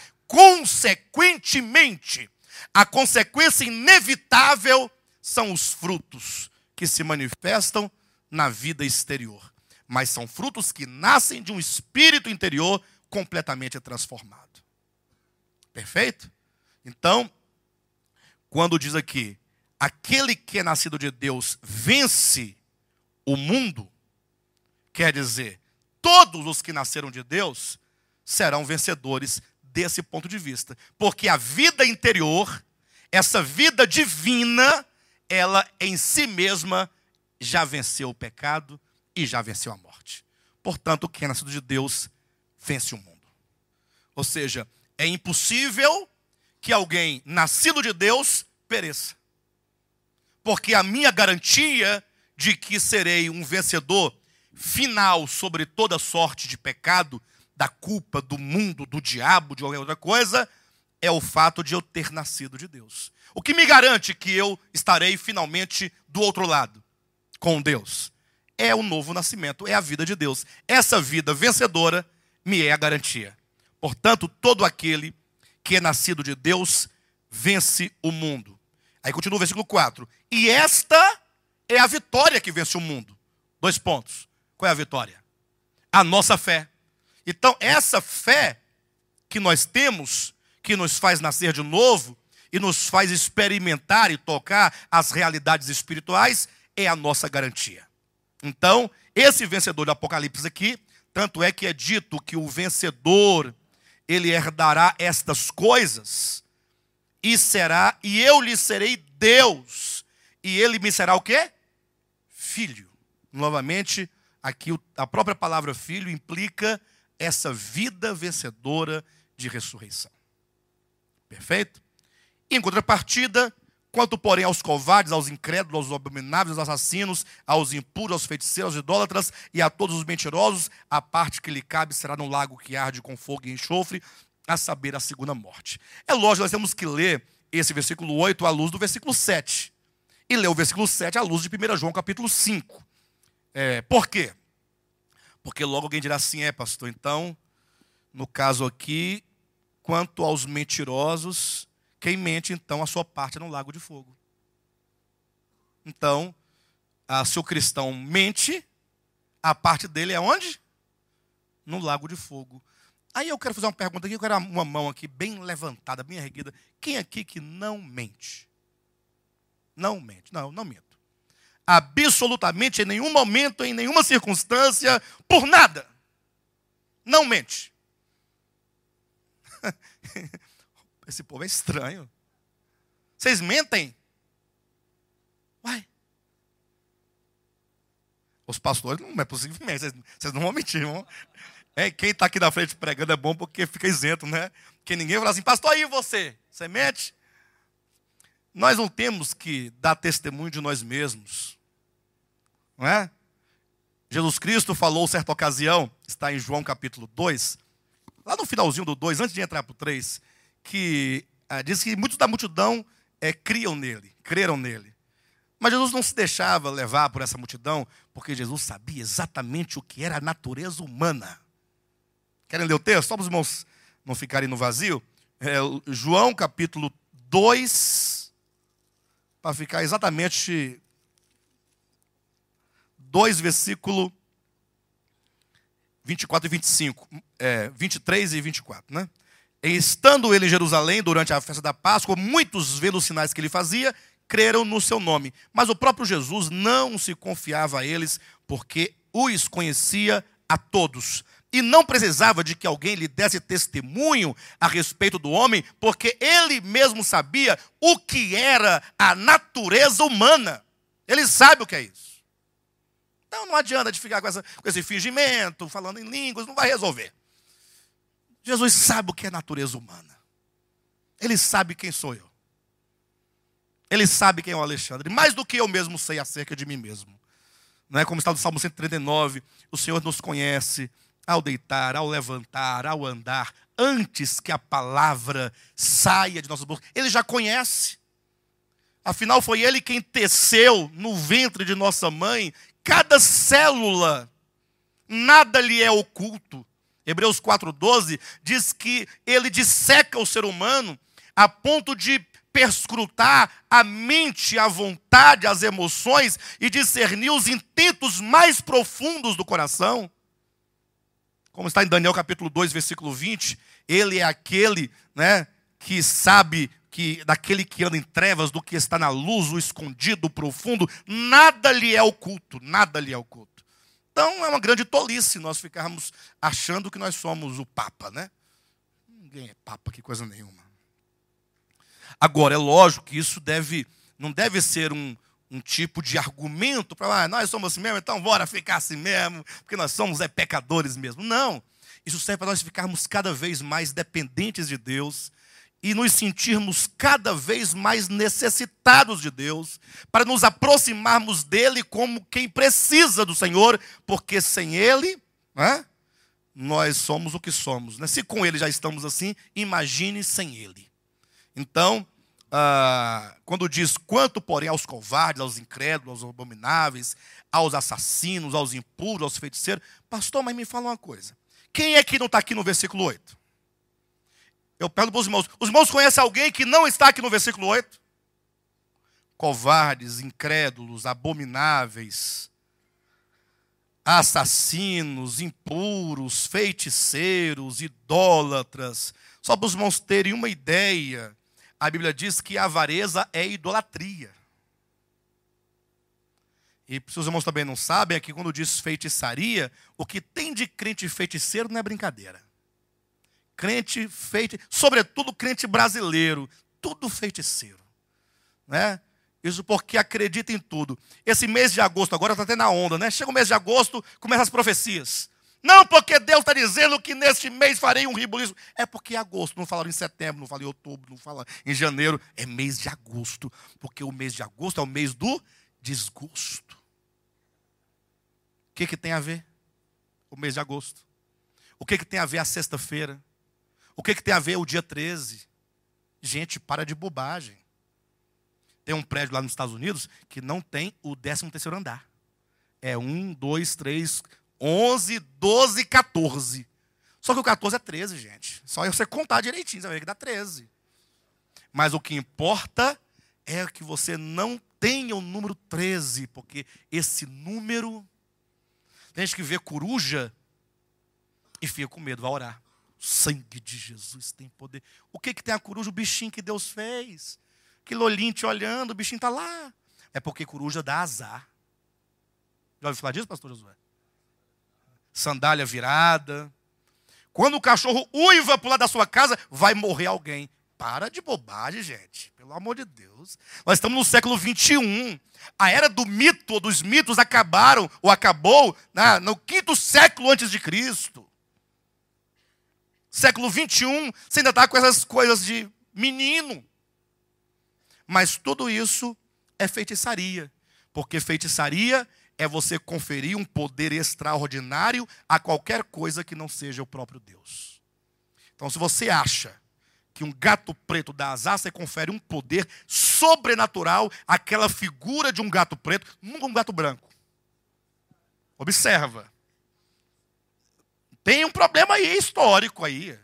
Consequentemente, a consequência inevitável são os frutos que se manifestam na vida exterior. Mas são frutos que nascem de um espírito interior completamente transformado. Perfeito? Então, quando diz aqui, aquele que é nascido de Deus vence o mundo, quer dizer, todos os que nasceram de Deus serão vencedores desse ponto de vista. Porque a vida interior, essa vida divina, ela em si mesma já venceu o pecado e já venceu a morte. Portanto, quem é nascido de Deus vence o mundo. Ou seja, é impossível que alguém nascido de Deus pereça. Porque a minha garantia de que serei um vencedor final sobre toda sorte de pecado, da culpa, do mundo, do diabo, de qualquer outra coisa, é o fato de eu ter nascido de Deus. O que me garante que eu estarei finalmente do outro lado, com Deus? É o novo nascimento, é a vida de Deus. Essa vida vencedora me é a garantia. Portanto, todo aquele que é nascido de Deus vence o mundo. Aí continua o versículo 4. E esta é a vitória que vence o mundo. 2 pontos. Qual é a vitória? A nossa fé. Então, essa fé que nós temos, que nos faz nascer de novo, e nos faz experimentar e tocar as realidades espirituais, é a nossa garantia. Então, esse vencedor do Apocalipse aqui, tanto é que é dito que o vencedor, ele herdará estas coisas, e eu lhe serei Deus, e ele me será o quê? Filho. Novamente, aqui a própria palavra filho implica essa vida vencedora de ressurreição. Perfeito? Em contrapartida, quanto, porém, aos covardes, aos incrédulos, aos abomináveis, aos assassinos, aos impuros, aos feiticeiros, aos idólatras e a todos os mentirosos, a parte que lhe cabe será no lago que arde com fogo e enxofre, a saber, a segunda morte. É lógico, nós temos que ler esse versículo 8 à luz do versículo 7. E ler o versículo 7 à luz de 1 João capítulo 5. Por quê? Porque logo alguém dirá assim, pastor, então, no caso aqui, quanto aos mentirosos, quem mente, então, a sua parte é no lago de fogo. Então, se o cristão mente, a parte dele é onde? No lago de fogo. Aí eu quero fazer uma pergunta aqui, eu quero uma mão aqui bem levantada, bem erguida. Quem aqui que não mente? Não mente. Não, não minto. Absolutamente, em nenhum momento, em nenhuma circunstância, por nada. Não mente. Esse povo é estranho. Vocês mentem? Uai. Os pastores, não é possível mentir. Vocês não vão mentir, irmão. Quem está aqui na frente pregando é bom porque fica isento, né? Porque ninguém fala assim, pastor, aí você mente? Nós não temos que dar testemunho de nós mesmos. Não é? Jesus Cristo falou certa ocasião, está em João capítulo 2, lá no finalzinho do 2, antes de entrar para o 3, que diz que muitos da multidão creram nele. Mas Jesus não se deixava levar por essa multidão, porque Jesus sabia exatamente o que era a natureza humana. Querem ler o texto? Só para os irmãos não ficarem no vazio. João capítulo 2, para ficar exatamente 2, versículo 24 e 25. 23 e 24, né? E estando ele em Jerusalém durante a festa da Páscoa, muitos, vendo os sinais que ele fazia, creram no seu nome. Mas o próprio Jesus não se confiava a eles, porque os conhecia a todos. E não precisava de que alguém lhe desse testemunho a respeito do homem, porque ele mesmo sabia o que era a natureza humana. Ele sabe o que é isso. Então não adianta de ficar com esse fingimento, falando em línguas, não vai resolver. Jesus sabe o que é natureza humana. Ele sabe quem sou eu. Ele sabe quem é o Alexandre. Mais do que eu mesmo sei acerca de mim mesmo. Não é como está no Salmo 139, o Senhor nos conhece ao deitar, ao levantar, ao andar, antes que a palavra saia de nossas bocas. Ele já conhece. Afinal, foi ele quem teceu no ventre de nossa mãe cada célula. Nada lhe é oculto. Hebreus 4,12 diz que ele disseca o ser humano a ponto de perscrutar a mente, a vontade, as emoções e discernir os intentos mais profundos do coração. Como está em Daniel capítulo 2, versículo 20, ele é aquele, né, que sabe daquele que anda em trevas, do que está na luz, o escondido, o profundo, nada lhe é oculto, nada lhe é oculto. Então é uma grande tolice nós ficarmos achando que nós somos o Papa, né? Ninguém é Papa, que coisa nenhuma. Agora, é lógico que isso não deve ser um tipo de argumento para nós somos assim mesmo, então bora ficar assim mesmo, porque nós somos pecadores mesmo. Não, isso serve para nós ficarmos cada vez mais dependentes de Deus e nos sentirmos cada vez mais necessitados de Deus, para nos aproximarmos dele como quem precisa do Senhor, porque sem ele, nós somos o que somos. Né? Se com ele já estamos assim, imagine sem ele. Então, quando diz quanto, porém, aos covardes, aos incrédulos, aos abomináveis, aos assassinos, aos impuros, aos feiticeiros, pastor, mas me fala uma coisa. Quem é que não está aqui no versículo 8? Eu pergunto para os irmãos conhecem alguém que não está aqui no versículo 8? Covardes, incrédulos, abomináveis, assassinos, impuros, feiticeiros, idólatras. Só para os irmãos terem uma ideia, a Bíblia diz que a avareza é idolatria. E se os irmãos também não sabem, é que quando diz feitiçaria, o que tem de crente feiticeiro não é brincadeira. Crente sobretudo crente brasileiro, tudo feiticeiro. Né? Isso porque acredita em tudo. Esse mês de agosto agora está até na onda, né? Chega o mês de agosto, começam as profecias. Não, porque Deus está dizendo que neste mês farei um ribuliço. É porque é agosto, não falaram em setembro, não falaram em outubro, não falaram em janeiro. É mês de agosto, porque o mês de agosto é o mês do desgosto. O que tem a ver o mês de agosto? O que tem a ver a sexta-feira? O que tem a ver o dia 13? Gente, para de bobagem. Tem um prédio lá nos Estados Unidos que não tem o 13º andar. É 1, 2, 3, 11, 12, 14. Só que o 14 é 13, gente. Só você contar direitinho, você vai ver que dá 13. Mas o que importa é que você não tenha o número 13, porque esse número... Tem gente que vê coruja e fica com medo, vai orar. O sangue de Jesus tem poder. O que tem a coruja? O bichinho que Deus fez. Aquele olhinho te olhando, o bichinho está lá. É porque coruja dá azar. Já ouviu falar disso, pastor Josué? Sandália virada. Quando o cachorro uiva para o lado da sua casa, vai morrer alguém. Para de bobagem, gente. Pelo amor de Deus. Nós estamos no século 21. A era do mito, ou dos mitos, acabaram, ou acabou, no 5º século antes de Cristo. Século 21, você ainda está com essas coisas de menino. Mas tudo isso é feitiçaria. Porque feitiçaria é você conferir um poder extraordinário a qualquer coisa que não seja o próprio Deus. Então, se você acha que um gato preto dá azar, você confere um poder sobrenatural àquela figura de um gato preto, nunca um gato branco. Observa. Tem um problema aí, histórico aí.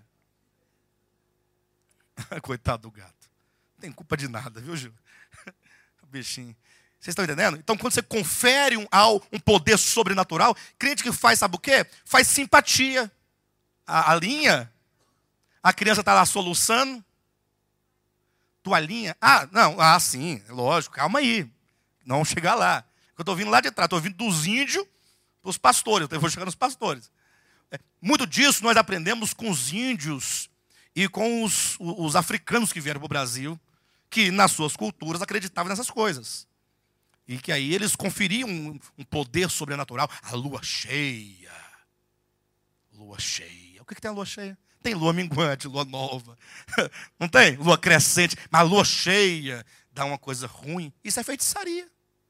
Coitado do gato. Não tem culpa de nada, viu, Gil? Bichinho. Vocês estão entendendo? Então, quando você confere um poder sobrenatural, crente que faz, sabe o quê? Faz simpatia. A linha, a criança está lá soluçando. Toalhinha. Sim, lógico, calma aí. Não vamos chegar lá. Eu estou vindo lá de trás, estou vindo dos índios para os pastores. Eu vou chegar nos pastores. Muito disso nós aprendemos com os índios e com os africanos que vieram para o Brasil, que nas suas culturas acreditavam nessas coisas. E que aí eles conferiam um poder sobrenatural. A lua cheia. Lua cheia. O que tem a lua cheia? Tem lua minguante, lua nova. Não tem? Lua crescente. Mas a lua cheia dá uma coisa ruim. Isso é feitiçaria.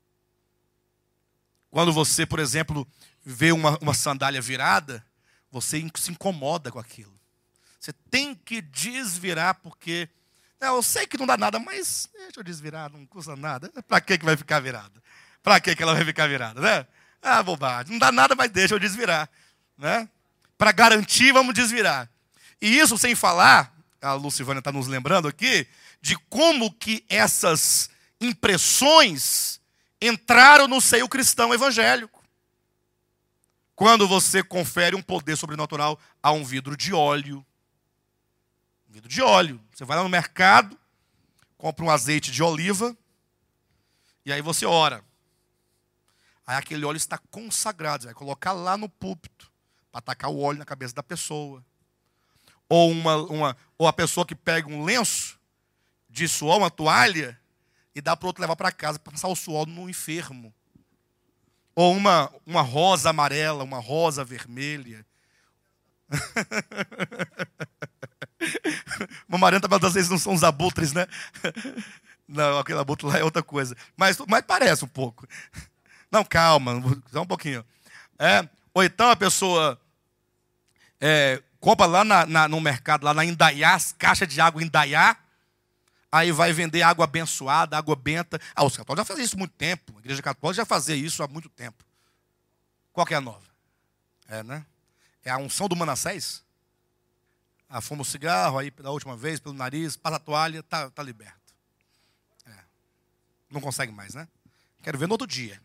Quando você, por exemplo, vê uma sandália virada, você se incomoda com aquilo. Você tem que desvirar porque... eu sei que não dá nada, mas deixa eu desvirar, não custa nada. Para que vai ficar virada? Para que ela vai ficar virada, né? Bobagem. Não dá nada, mas deixa eu desvirar. Né? Para garantir, vamos desvirar. E isso sem falar, a Lucivânia está nos lembrando aqui, de como que essas impressões entraram no seio cristão evangélico. Quando você confere um poder sobrenatural a um vidro de óleo. Vidro de óleo. Você vai lá no mercado, compra um azeite de oliva, e aí você ora. Aí aquele óleo está consagrado, você vai colocar lá no púlpito, para tacar o óleo na cabeça da pessoa. Ou a pessoa que pega um lenço de suor, uma toalha, e dá para o outro levar para casa, para passar o suor no enfermo. Ou uma rosa amarela, uma rosa vermelha. Mamaranta, às vezes não são os abutres, né? Não, aquele abutre lá é outra coisa. Mas parece um pouco. Não, calma, só um pouquinho. Ou então a pessoa compra lá no mercado, lá na Indaiá, caixa de água Indaiá, aí vai vender água abençoada, água benta. Os católicos já faziam isso há muito tempo. A igreja católica já fazia isso há muito tempo. Qual que é a nova? Né? É a unção do Manassés? Fuma o cigarro, aí da última vez, pelo nariz, passa a toalha, tá liberto. Não consegue mais, né? Quero ver no outro dia.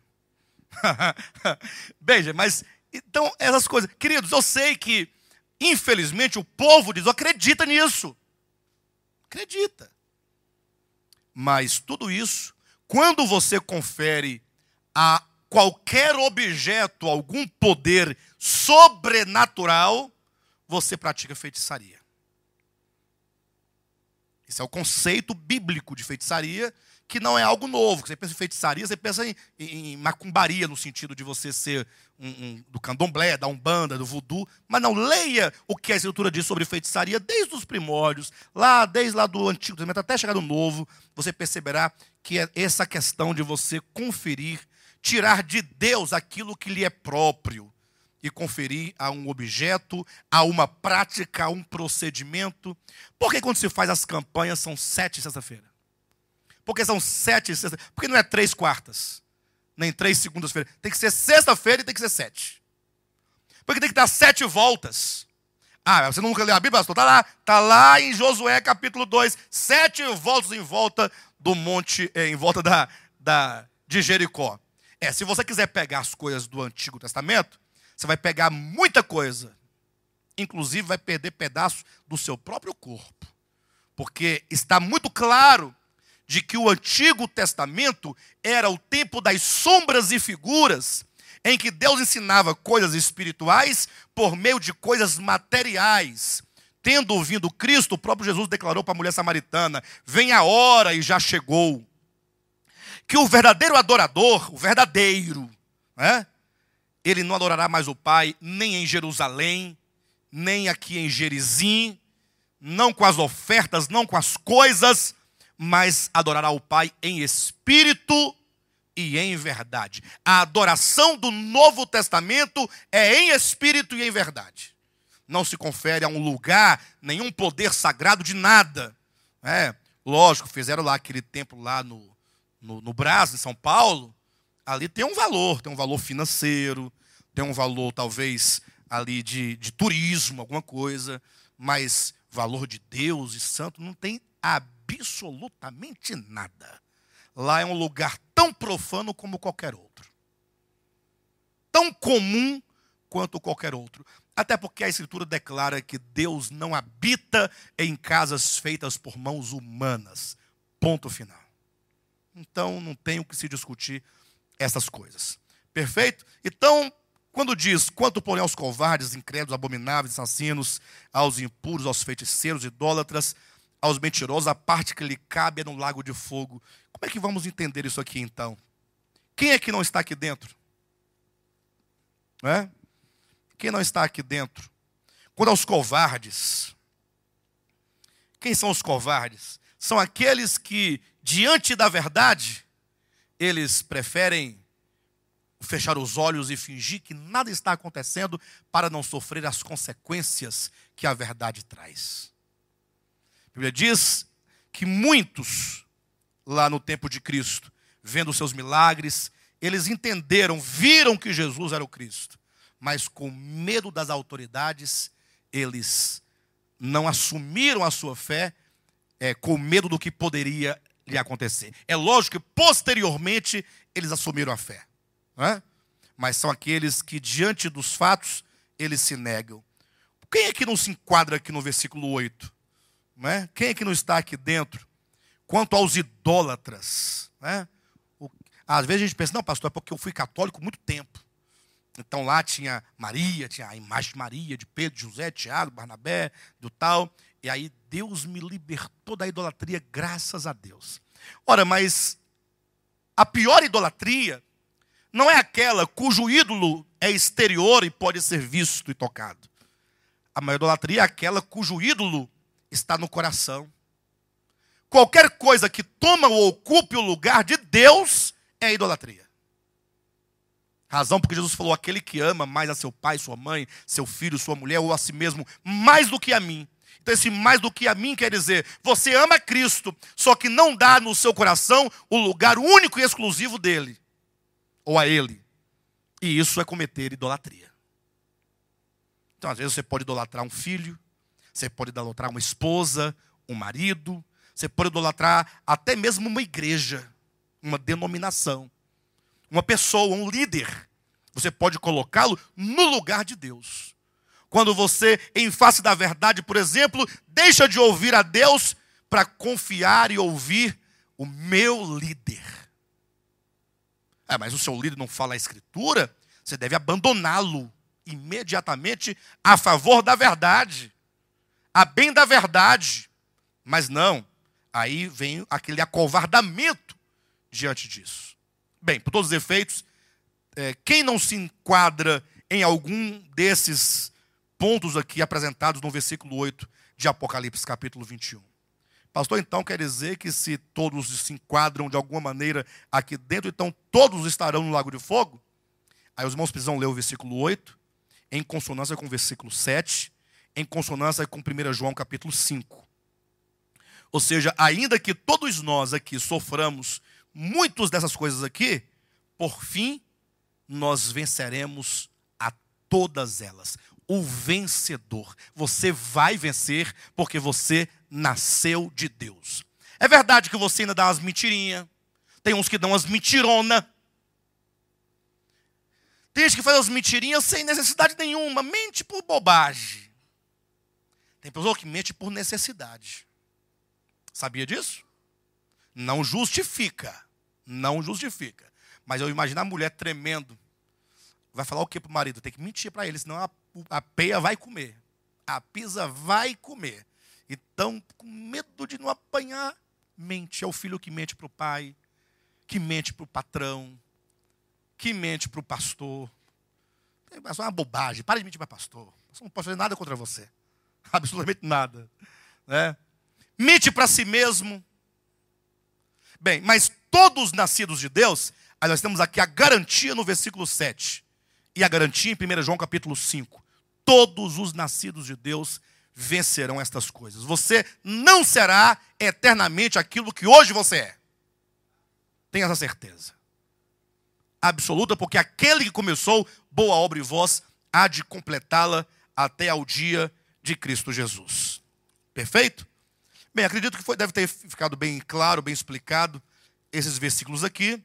Veja, mas, então, essas coisas. Queridos, eu sei que, infelizmente, o povo de Deus acredita nisso. Acredita. Mas tudo isso, quando você confere a qualquer objeto, algum poder sobrenatural, você pratica feitiçaria. Esse é o conceito bíblico de feitiçaria que não é algo novo. Você pensa em feitiçaria, você pensa em macumbaria, no sentido de você ser do candomblé, da umbanda, do voodoo. Mas não, leia o que a Escritura diz sobre feitiçaria desde os primórdios, desde lá do Antigo Testamento até chegar no Novo. Você perceberá que é essa questão de você conferir, tirar de Deus aquilo que lhe é próprio e conferir a um objeto, a uma prática, a um procedimento. Por que quando se faz as campanhas são 7 sexta-feira? Porque são 7 sexta-feira. Porque não é 3 quartas, nem 3 segundas-feiras. Tem que ser sexta-feira e tem que ser 7. Porque tem que dar 7 voltas. Você nunca leu a Bíblia, pastor? Está lá em Josué capítulo 2. 7 voltas em volta do monte, em volta de Jericó. Se você quiser pegar as coisas do Antigo Testamento, você vai pegar muita coisa. Inclusive vai perder pedaços do seu próprio corpo. Porque está muito claro de que o Antigo Testamento era o tempo das sombras e figuras, em que Deus ensinava coisas espirituais por meio de coisas materiais. Tendo vindo Cristo, o próprio Jesus declarou para a mulher samaritana: vem a hora e já chegou, que o verdadeiro adorador, o verdadeiro, ele não adorará mais o Pai, nem em Jerusalém, nem aqui em Gerizim, não com as ofertas, não com as coisas, mas adorará o Pai em espírito e em verdade. A adoração do Novo Testamento é em espírito e em verdade. Não se confere a um lugar nenhum poder sagrado de nada. Lógico, fizeram lá aquele templo lá no Brás, em São Paulo. Ali tem um valor financeiro, tem um valor talvez ali de turismo, alguma coisa, mas valor de Deus e santo não tem absolutamente nada. Lá é um lugar tão profano como qualquer outro. Tão comum quanto qualquer outro. Até porque a Escritura declara que Deus não habita em casas feitas por mãos humanas. Ponto final. Então não tem o que se discutir essas coisas. Perfeito? Então, quando diz: quanto porém aos covardes, incrédulos, abomináveis, assassinos, aos impuros, aos feiticeiros, idólatras, aos mentirosos, a parte que lhe cabe é no lago de fogo. Como é que vamos entender isso aqui então? Quem é que não está aqui dentro? Quem não está aqui dentro? Quando aos covardes, quem são os covardes? São aqueles que, diante da verdade, eles preferem fechar os olhos e fingir que nada está acontecendo para não sofrer as consequências que a verdade traz. A Bíblia diz que muitos, lá no tempo de Cristo, vendo os seus milagres, eles entenderam, viram que Jesus era o Cristo, mas com medo das autoridades, eles não assumiram a sua fé, com medo do que poderia lhe acontecer. É lógico que posteriormente eles assumiram a fé, mas são aqueles que diante dos fatos eles se negam. Quem é que não se enquadra aqui no versículo 8? Quem é que não está aqui dentro? Quanto aos idólatras, às vezes a gente pensa: não, pastor, é porque eu fui católico muito tempo. Então lá tinha Maria, tinha a imagem de Maria, de Pedro, de José, de Tiago, Barnabé, do tal. E aí Deus me libertou da idolatria, graças a Deus. Ora, mas a pior idolatria não é aquela cujo ídolo é exterior e pode ser visto e tocado. A maior idolatria é aquela cujo ídolo está no coração. Qualquer coisa que toma ou ocupe o lugar de Deus é idolatria. Razão porque Jesus falou: aquele que ama mais a seu pai, sua mãe, seu filho, sua mulher ou a si mesmo, mais do que a mim. Então esse mais do que a mim quer dizer: você ama Cristo, só que não dá no seu coração o lugar único e exclusivo dele, ou a ele. E isso é cometer idolatria. Então às vezes você pode idolatrar um filho, você pode idolatrar uma esposa, um marido, você pode idolatrar até mesmo uma igreja, uma denominação, uma pessoa, um líder. Você pode colocá-lo no lugar de Deus. Quando você, em face da verdade, por exemplo, deixa de ouvir a Deus para confiar e ouvir o meu líder. Mas o seu líder não fala a Escritura, você deve abandoná-lo imediatamente a favor da verdade, a bem da verdade. Mas não, aí vem aquele acovardamento diante disso. Bem, por todos os efeitos, quem não se enquadra em algum desses pontos aqui apresentados no versículo 8 de Apocalipse, capítulo 21? Pastor, então quer dizer que se todos se enquadram de alguma maneira aqui dentro, então todos estarão no lago de fogo? Aí os irmãos precisam ler o versículo 8, em consonância com o versículo 7, em consonância com 1 João capítulo 5. Ou seja, ainda que todos nós aqui soframos muitas dessas coisas aqui, por fim, nós venceremos a todas elas. O vencedor. Você vai vencer porque você nasceu de Deus. É verdade que você ainda dá umas mentirinhas. Tem uns que dão umas mentironas. Tem gente que faz as mentirinhas sem necessidade nenhuma. Mente por bobagem. Tem pessoa que mente por necessidade. Sabia disso? Não justifica. Não justifica. Mas eu imagino a mulher tremendo. Vai falar o que para o marido? Tem que mentir para ele, senão a peia vai comer. A pizza vai comer. Então, com medo de não apanhar, mente. É o filho que mente para o pai, que mente para o patrão, que mente para o pastor. É uma bobagem. Para de mentir para pastor. Você não pode fazer nada contra você. Absolutamente nada. Né? Mente para si mesmo. Bem, mas todos nascidos de Deus, aí nós temos aqui a garantia no versículo 7. E a garantia em 1 João capítulo 5. Todos os nascidos de Deus vencerão estas coisas. Você não será eternamente aquilo que hoje você é. Tenha essa certeza. Absoluta, porque aquele que começou boa obra em vós há de completá-la até ao dia de Cristo Jesus. Perfeito? Bem, acredito que deve ter ficado bem claro, bem explicado esses versículos aqui.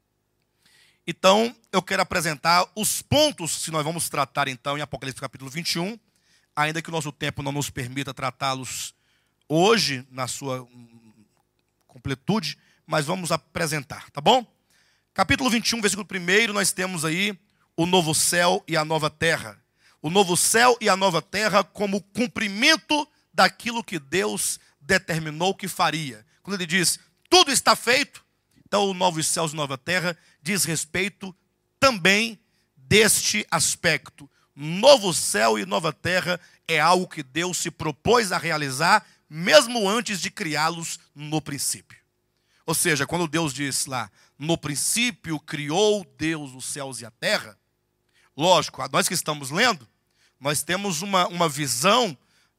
Então, eu quero apresentar os pontos que nós vamos tratar então em Apocalipse capítulo 21, ainda que o nosso tempo não nos permita tratá-los hoje na sua completude, mas vamos apresentar, tá bom? Capítulo 21, versículo 1, nós temos aí o novo céu e a nova terra. O novo céu e a nova terra como cumprimento daquilo que Deus determinou que faria. Quando ele diz, tudo está feito, então o novo céu e nova terra diz respeito também deste aspecto. Novo céu e nova terra é algo que Deus se propôs a realizar, mesmo antes de criá-los no princípio. Ou seja, quando Deus diz lá, no princípio criou Deus os céus e a terra, lógico, nós que estamos lendo, nós temos uma visão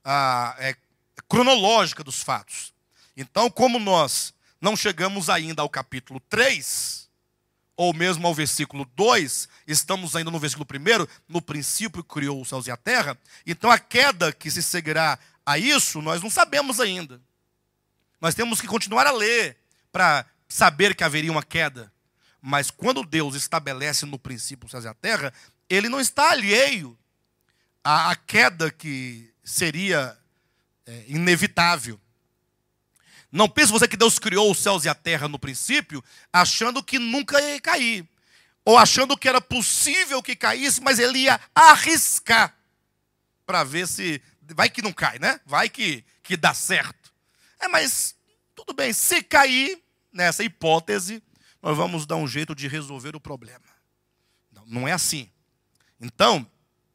cronológica dos fatos. Então, como nós não chegamos ainda ao capítulo 3, ou mesmo ao versículo 2, estamos ainda no versículo 1, no princípio criou os céus e a terra, então a queda que se seguirá a isso, nós não sabemos ainda. Nós temos que continuar a ler para saber que haveria uma queda. Mas quando Deus estabelece no princípio os céus e a terra, ele não está alheio à queda que seria inevitável. Não pense você que Deus criou os céus e a terra no princípio, achando que nunca ia cair. Ou achando que era possível que caísse, mas ele ia arriscar para ver se... Vai que não cai, né? Vai que dá certo. Mas tudo bem, se cair, nessa hipótese, nós vamos dar um jeito de resolver o problema. Não é assim. Então,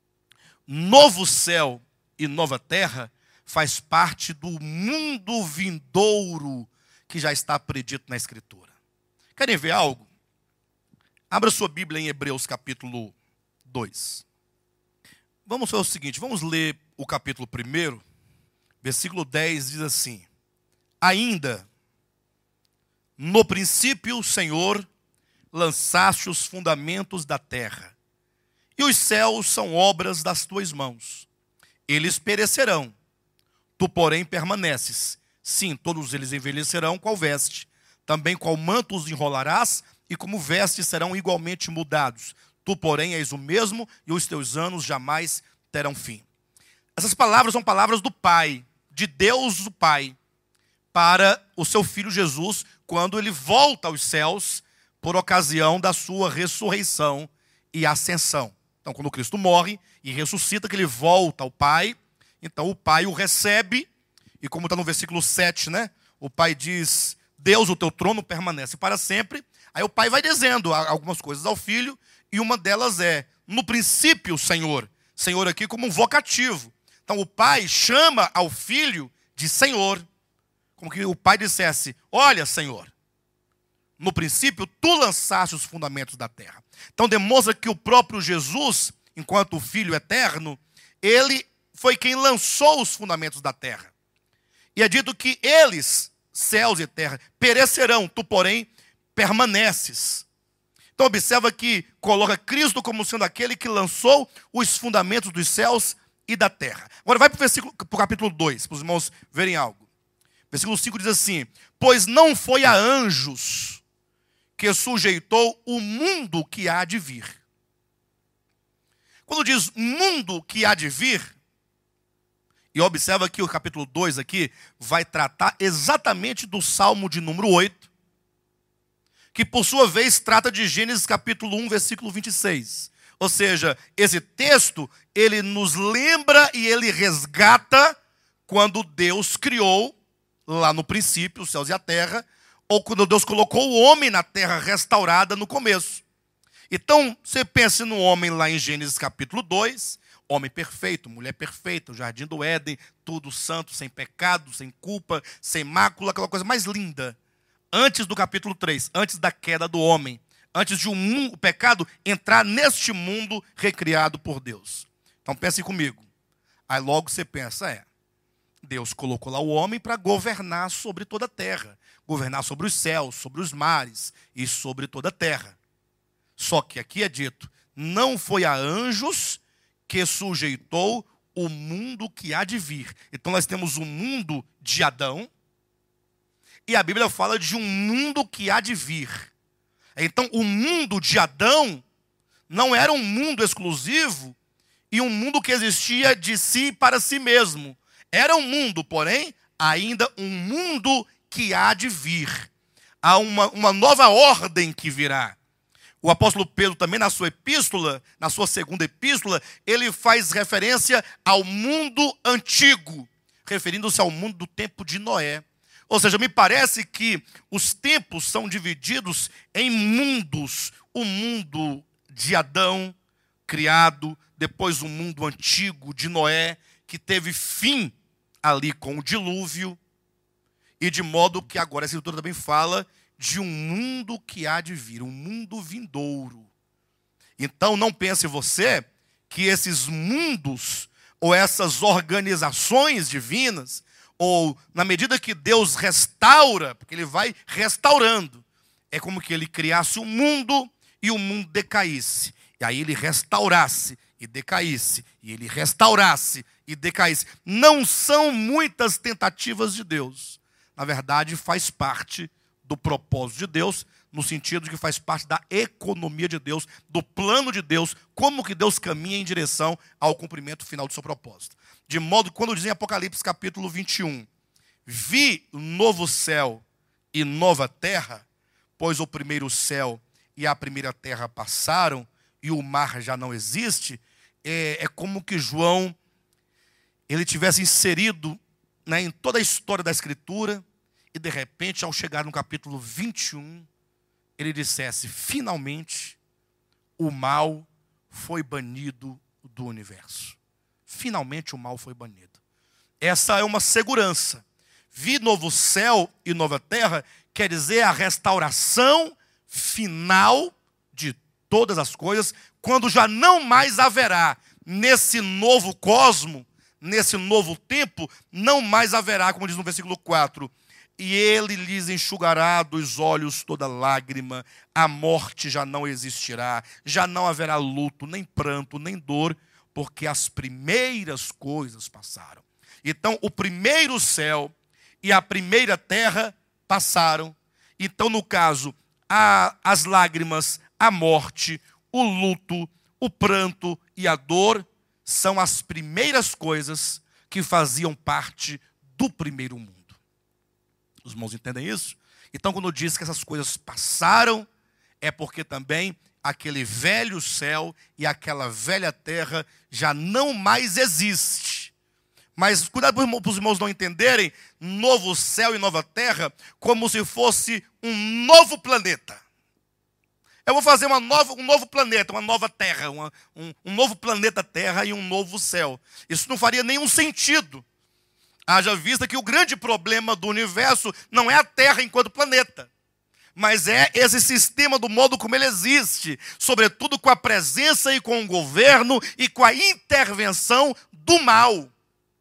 novo céu e nova terra faz parte do mundo vindouro que já está predito na Escritura. Querem ver algo? Abra sua Bíblia em Hebreus capítulo 2. Vamos fazer o seguinte, vamos ler o capítulo 1, versículo 10 diz assim: ainda, no princípio, Senhor, lançaste os fundamentos da terra, e os céus são obras das tuas mãos. Eles perecerão, tu, porém, permaneces. Sim, todos eles envelhecerão qual veste. Também qual manto os enrolarás, e como vestes serão igualmente mudados. Tu, porém, és o mesmo, e os teus anos jamais terão fim. Essas palavras são palavras do Pai, de Deus o Pai, para o seu Filho Jesus, quando ele volta aos céus, por ocasião da sua ressurreição e ascensão. Então, quando Cristo morre e ressuscita, que ele volta ao Pai, então o Pai o recebe, e como está no versículo 7, né? O Pai diz, Deus, o teu trono permanece para sempre. Aí o pai vai dizendo algumas coisas ao filho, e uma delas é, no princípio, Senhor. Senhor aqui como um vocativo. Então o pai chama ao filho de Senhor. Como que o pai dissesse, olha, Senhor, no princípio tu lançaste os fundamentos da terra. Então demonstra que o próprio Jesus, enquanto o Filho eterno, ele foi quem lançou os fundamentos da terra. E é dito que eles, céus e terra, perecerão, tu, porém, permaneces. Então observa que coloca Cristo como sendo aquele que lançou os fundamentos dos céus e da terra. Agora vai para o capítulo 2, para os irmãos verem algo. Versículo 5 diz assim, pois não foi a anjos que sujeitou o mundo que há de vir. Quando diz mundo que há de vir, e observa que o capítulo 2 aqui vai tratar exatamente do Salmo de número 8, que por sua vez trata de Gênesis capítulo 1, versículo 26. Ou seja, esse texto, ele nos lembra e ele resgata quando Deus criou, lá no princípio, os céus e a terra, ou quando Deus colocou o homem na terra restaurada no começo. Então, você pensa no homem lá em Gênesis capítulo 2, homem perfeito, mulher perfeita, o jardim do Éden, tudo santo, sem pecado, sem culpa, sem mácula, aquela coisa mais linda. Antes do capítulo 3, antes da queda do homem, antes de o pecado entrar neste mundo recriado por Deus. Então pense comigo. Aí logo você pensa, Deus colocou lá o homem para governar sobre toda a terra, governar sobre os céus, sobre os mares e sobre toda a terra. Só que aqui é dito, não foi a anjos que sujeitou o mundo que há de vir. Então nós temos o mundo de Adão, e a Bíblia fala de um mundo que há de vir. Então o mundo de Adão não era um mundo exclusivo e um mundo que existia de si para si mesmo. Era um mundo, porém, ainda um mundo que há de vir. Há uma nova ordem que virá. O apóstolo Pedro também na sua epístola, na sua segunda epístola, ele faz referência ao mundo antigo, referindo-se ao mundo do tempo de Noé. Ou seja, me parece que os tempos são divididos em mundos. O mundo de Adão, criado, depois o mundo antigo de Noé, que teve fim ali com o dilúvio, e de modo que agora a Escritura também fala de um mundo que há de vir, um mundo vindouro. Então não pense você que esses mundos, ou essas organizações divinas, ou na medida que Deus restaura, porque Ele vai restaurando, é como que Ele criasse um mundo e o mundo decaísse. E aí Ele restaurasse e decaísse, e Ele restaurasse e decaísse. Não são muitas tentativas de Deus. Na verdade, faz parte do propósito de Deus, no sentido de que faz parte da economia de Deus, do plano de Deus, como que Deus caminha em direção ao cumprimento final do seu propósito. De modo que quando diz em Apocalipse capítulo 21, vi novo céu e nova terra, pois o primeiro céu e a primeira terra passaram e o mar já não existe, é como que João ele tivesse inserido, né, em toda a história da Escritura, e de repente, ao chegar no capítulo 21, ele dissesse, finalmente, o mal foi banido do universo. Finalmente o mal foi banido. Essa é uma segurança. Vi novo céu e nova terra, quer dizer a restauração final de todas as coisas, quando já não mais haverá, nesse novo cosmo, nesse novo tempo, não mais haverá, como diz no versículo 4, e ele lhes enxugará dos olhos toda lágrima, a morte já não existirá, já não haverá luto, nem pranto, nem dor, porque as primeiras coisas passaram. Então, o primeiro céu e a primeira terra passaram. Então, no caso, as lágrimas, a morte, o luto, o pranto e a dor são as primeiras coisas que faziam parte do primeiro mundo. Os irmãos entendem isso? Então, quando diz que essas coisas passaram, é porque também aquele velho céu e aquela velha terra já não mais existe. Mas cuidado para os irmãos não entenderem novo céu e nova terra como se fosse um novo planeta. Eu vou fazer um novo planeta, uma nova terra, um novo planeta Terra e um novo céu. Isso não faria nenhum sentido. Haja vista que o grande problema do universo não é a Terra enquanto planeta, mas é esse sistema do modo como ele existe, sobretudo com a presença e com o governo e com a intervenção do mal.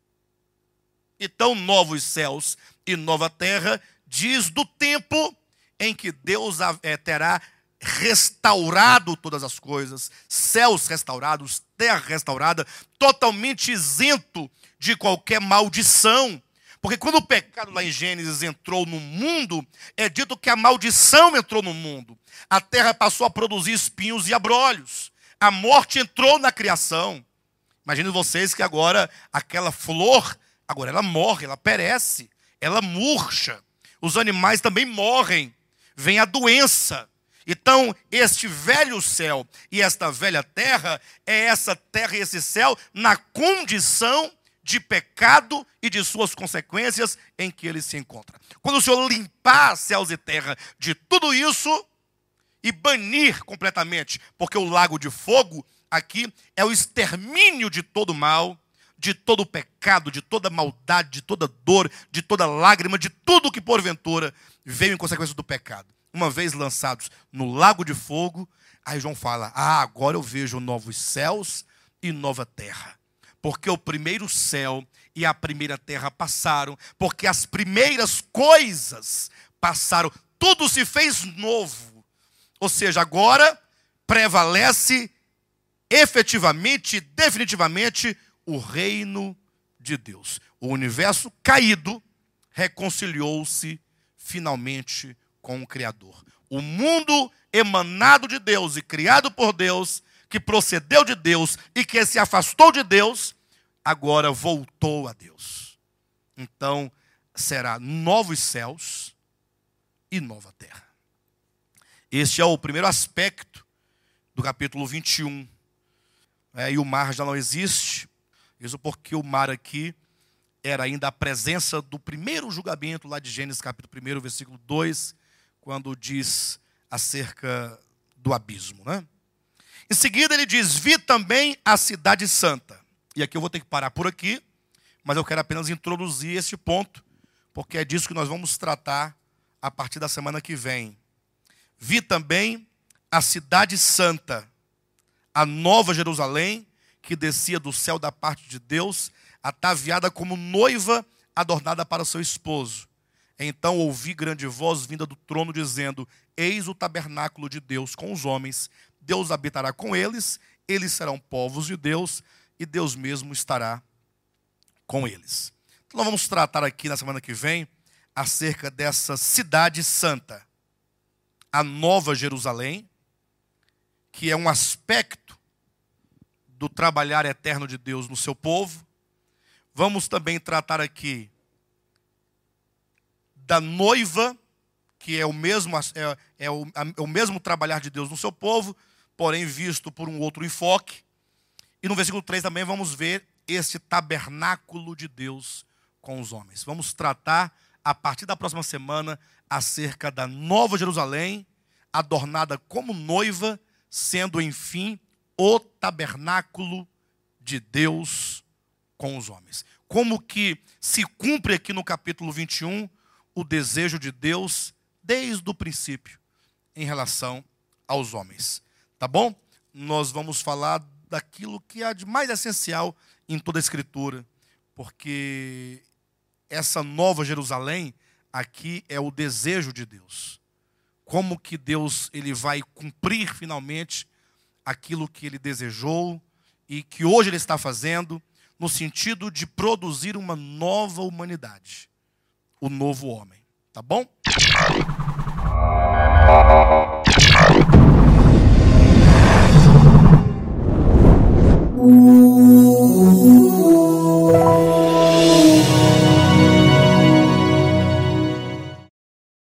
Então, novos céus e nova terra diz do tempo em que Deus terá restaurado todas as coisas, céus restaurados, terra restaurada, totalmente isento de qualquer maldição. Porque quando o pecado lá em Gênesis entrou no mundo, é dito que a maldição entrou no mundo. A terra passou a produzir espinhos e abrolhos. A morte entrou na criação. Imaginem vocês que agora aquela flor, agora ela morre, ela perece, ela murcha. Os animais também morrem. Vem a doença. Então, este velho céu e esta velha terra, é essa terra e esse céu na condição de pecado e de suas consequências em que ele se encontra. Quando o Senhor limpar céus e terra de tudo isso e banir completamente, porque o lago de fogo aqui é o extermínio de todo mal, de todo pecado, de toda maldade, de toda dor, de toda lágrima, de tudo que porventura veio em consequência do pecado. Uma vez lançados no lago de fogo, aí João fala, agora eu vejo novos céus e nova terra. Porque o primeiro céu e a primeira terra passaram, porque as primeiras coisas passaram, tudo se fez novo. Ou seja, agora prevalece efetivamente, definitivamente, o reino de Deus. O universo caído reconciliou-se finalmente com o Criador. O mundo emanado de Deus e criado por Deus, que procedeu de Deus e que se afastou de Deus, agora voltou a Deus. Então, será novos céus e nova terra. Este é o primeiro aspecto do capítulo 21. E o mar já não existe. Isso porque o mar aqui era ainda a presença do primeiro julgamento lá de Gênesis capítulo 1, versículo 2, quando diz acerca do abismo, né? Em seguida ele diz, vi também a cidade santa. E aqui eu vou ter que parar por aqui, mas eu quero apenas introduzir esse ponto, porque é disso que nós vamos tratar a partir da semana que vem. Vi também a cidade santa, a nova Jerusalém, que descia do céu da parte de Deus, ataviada como noiva adornada para seu esposo. Então ouvi grande voz vinda do trono dizendo, eis o tabernáculo de Deus com os homens, Deus habitará com eles, eles serão povos de Deus, e Deus mesmo estará com eles. Então nós vamos tratar aqui na semana que vem acerca dessa cidade santa, a nova Jerusalém, que é um aspecto do trabalhar eterno de Deus no seu povo. Vamos também tratar aqui da noiva, que é o mesmo trabalhar de Deus no seu povo, porém visto por um outro enfoque. E no versículo 3 também vamos ver este tabernáculo de Deus com os homens. Vamos tratar, a partir da próxima semana, acerca da nova Jerusalém, adornada como noiva, sendo, enfim, o tabernáculo de Deus com os homens. Como que se cumpre aqui no capítulo 21 o desejo de Deus desde o princípio em relação aos homens. Tá bom? Nós vamos falar daquilo que é de mais essencial em toda a Escritura, porque essa nova Jerusalém aqui é o desejo de Deus. Como que Deus ele vai cumprir finalmente aquilo que ele desejou e que hoje ele está fazendo, no sentido de produzir uma nova humanidade, o novo homem. Tá bom?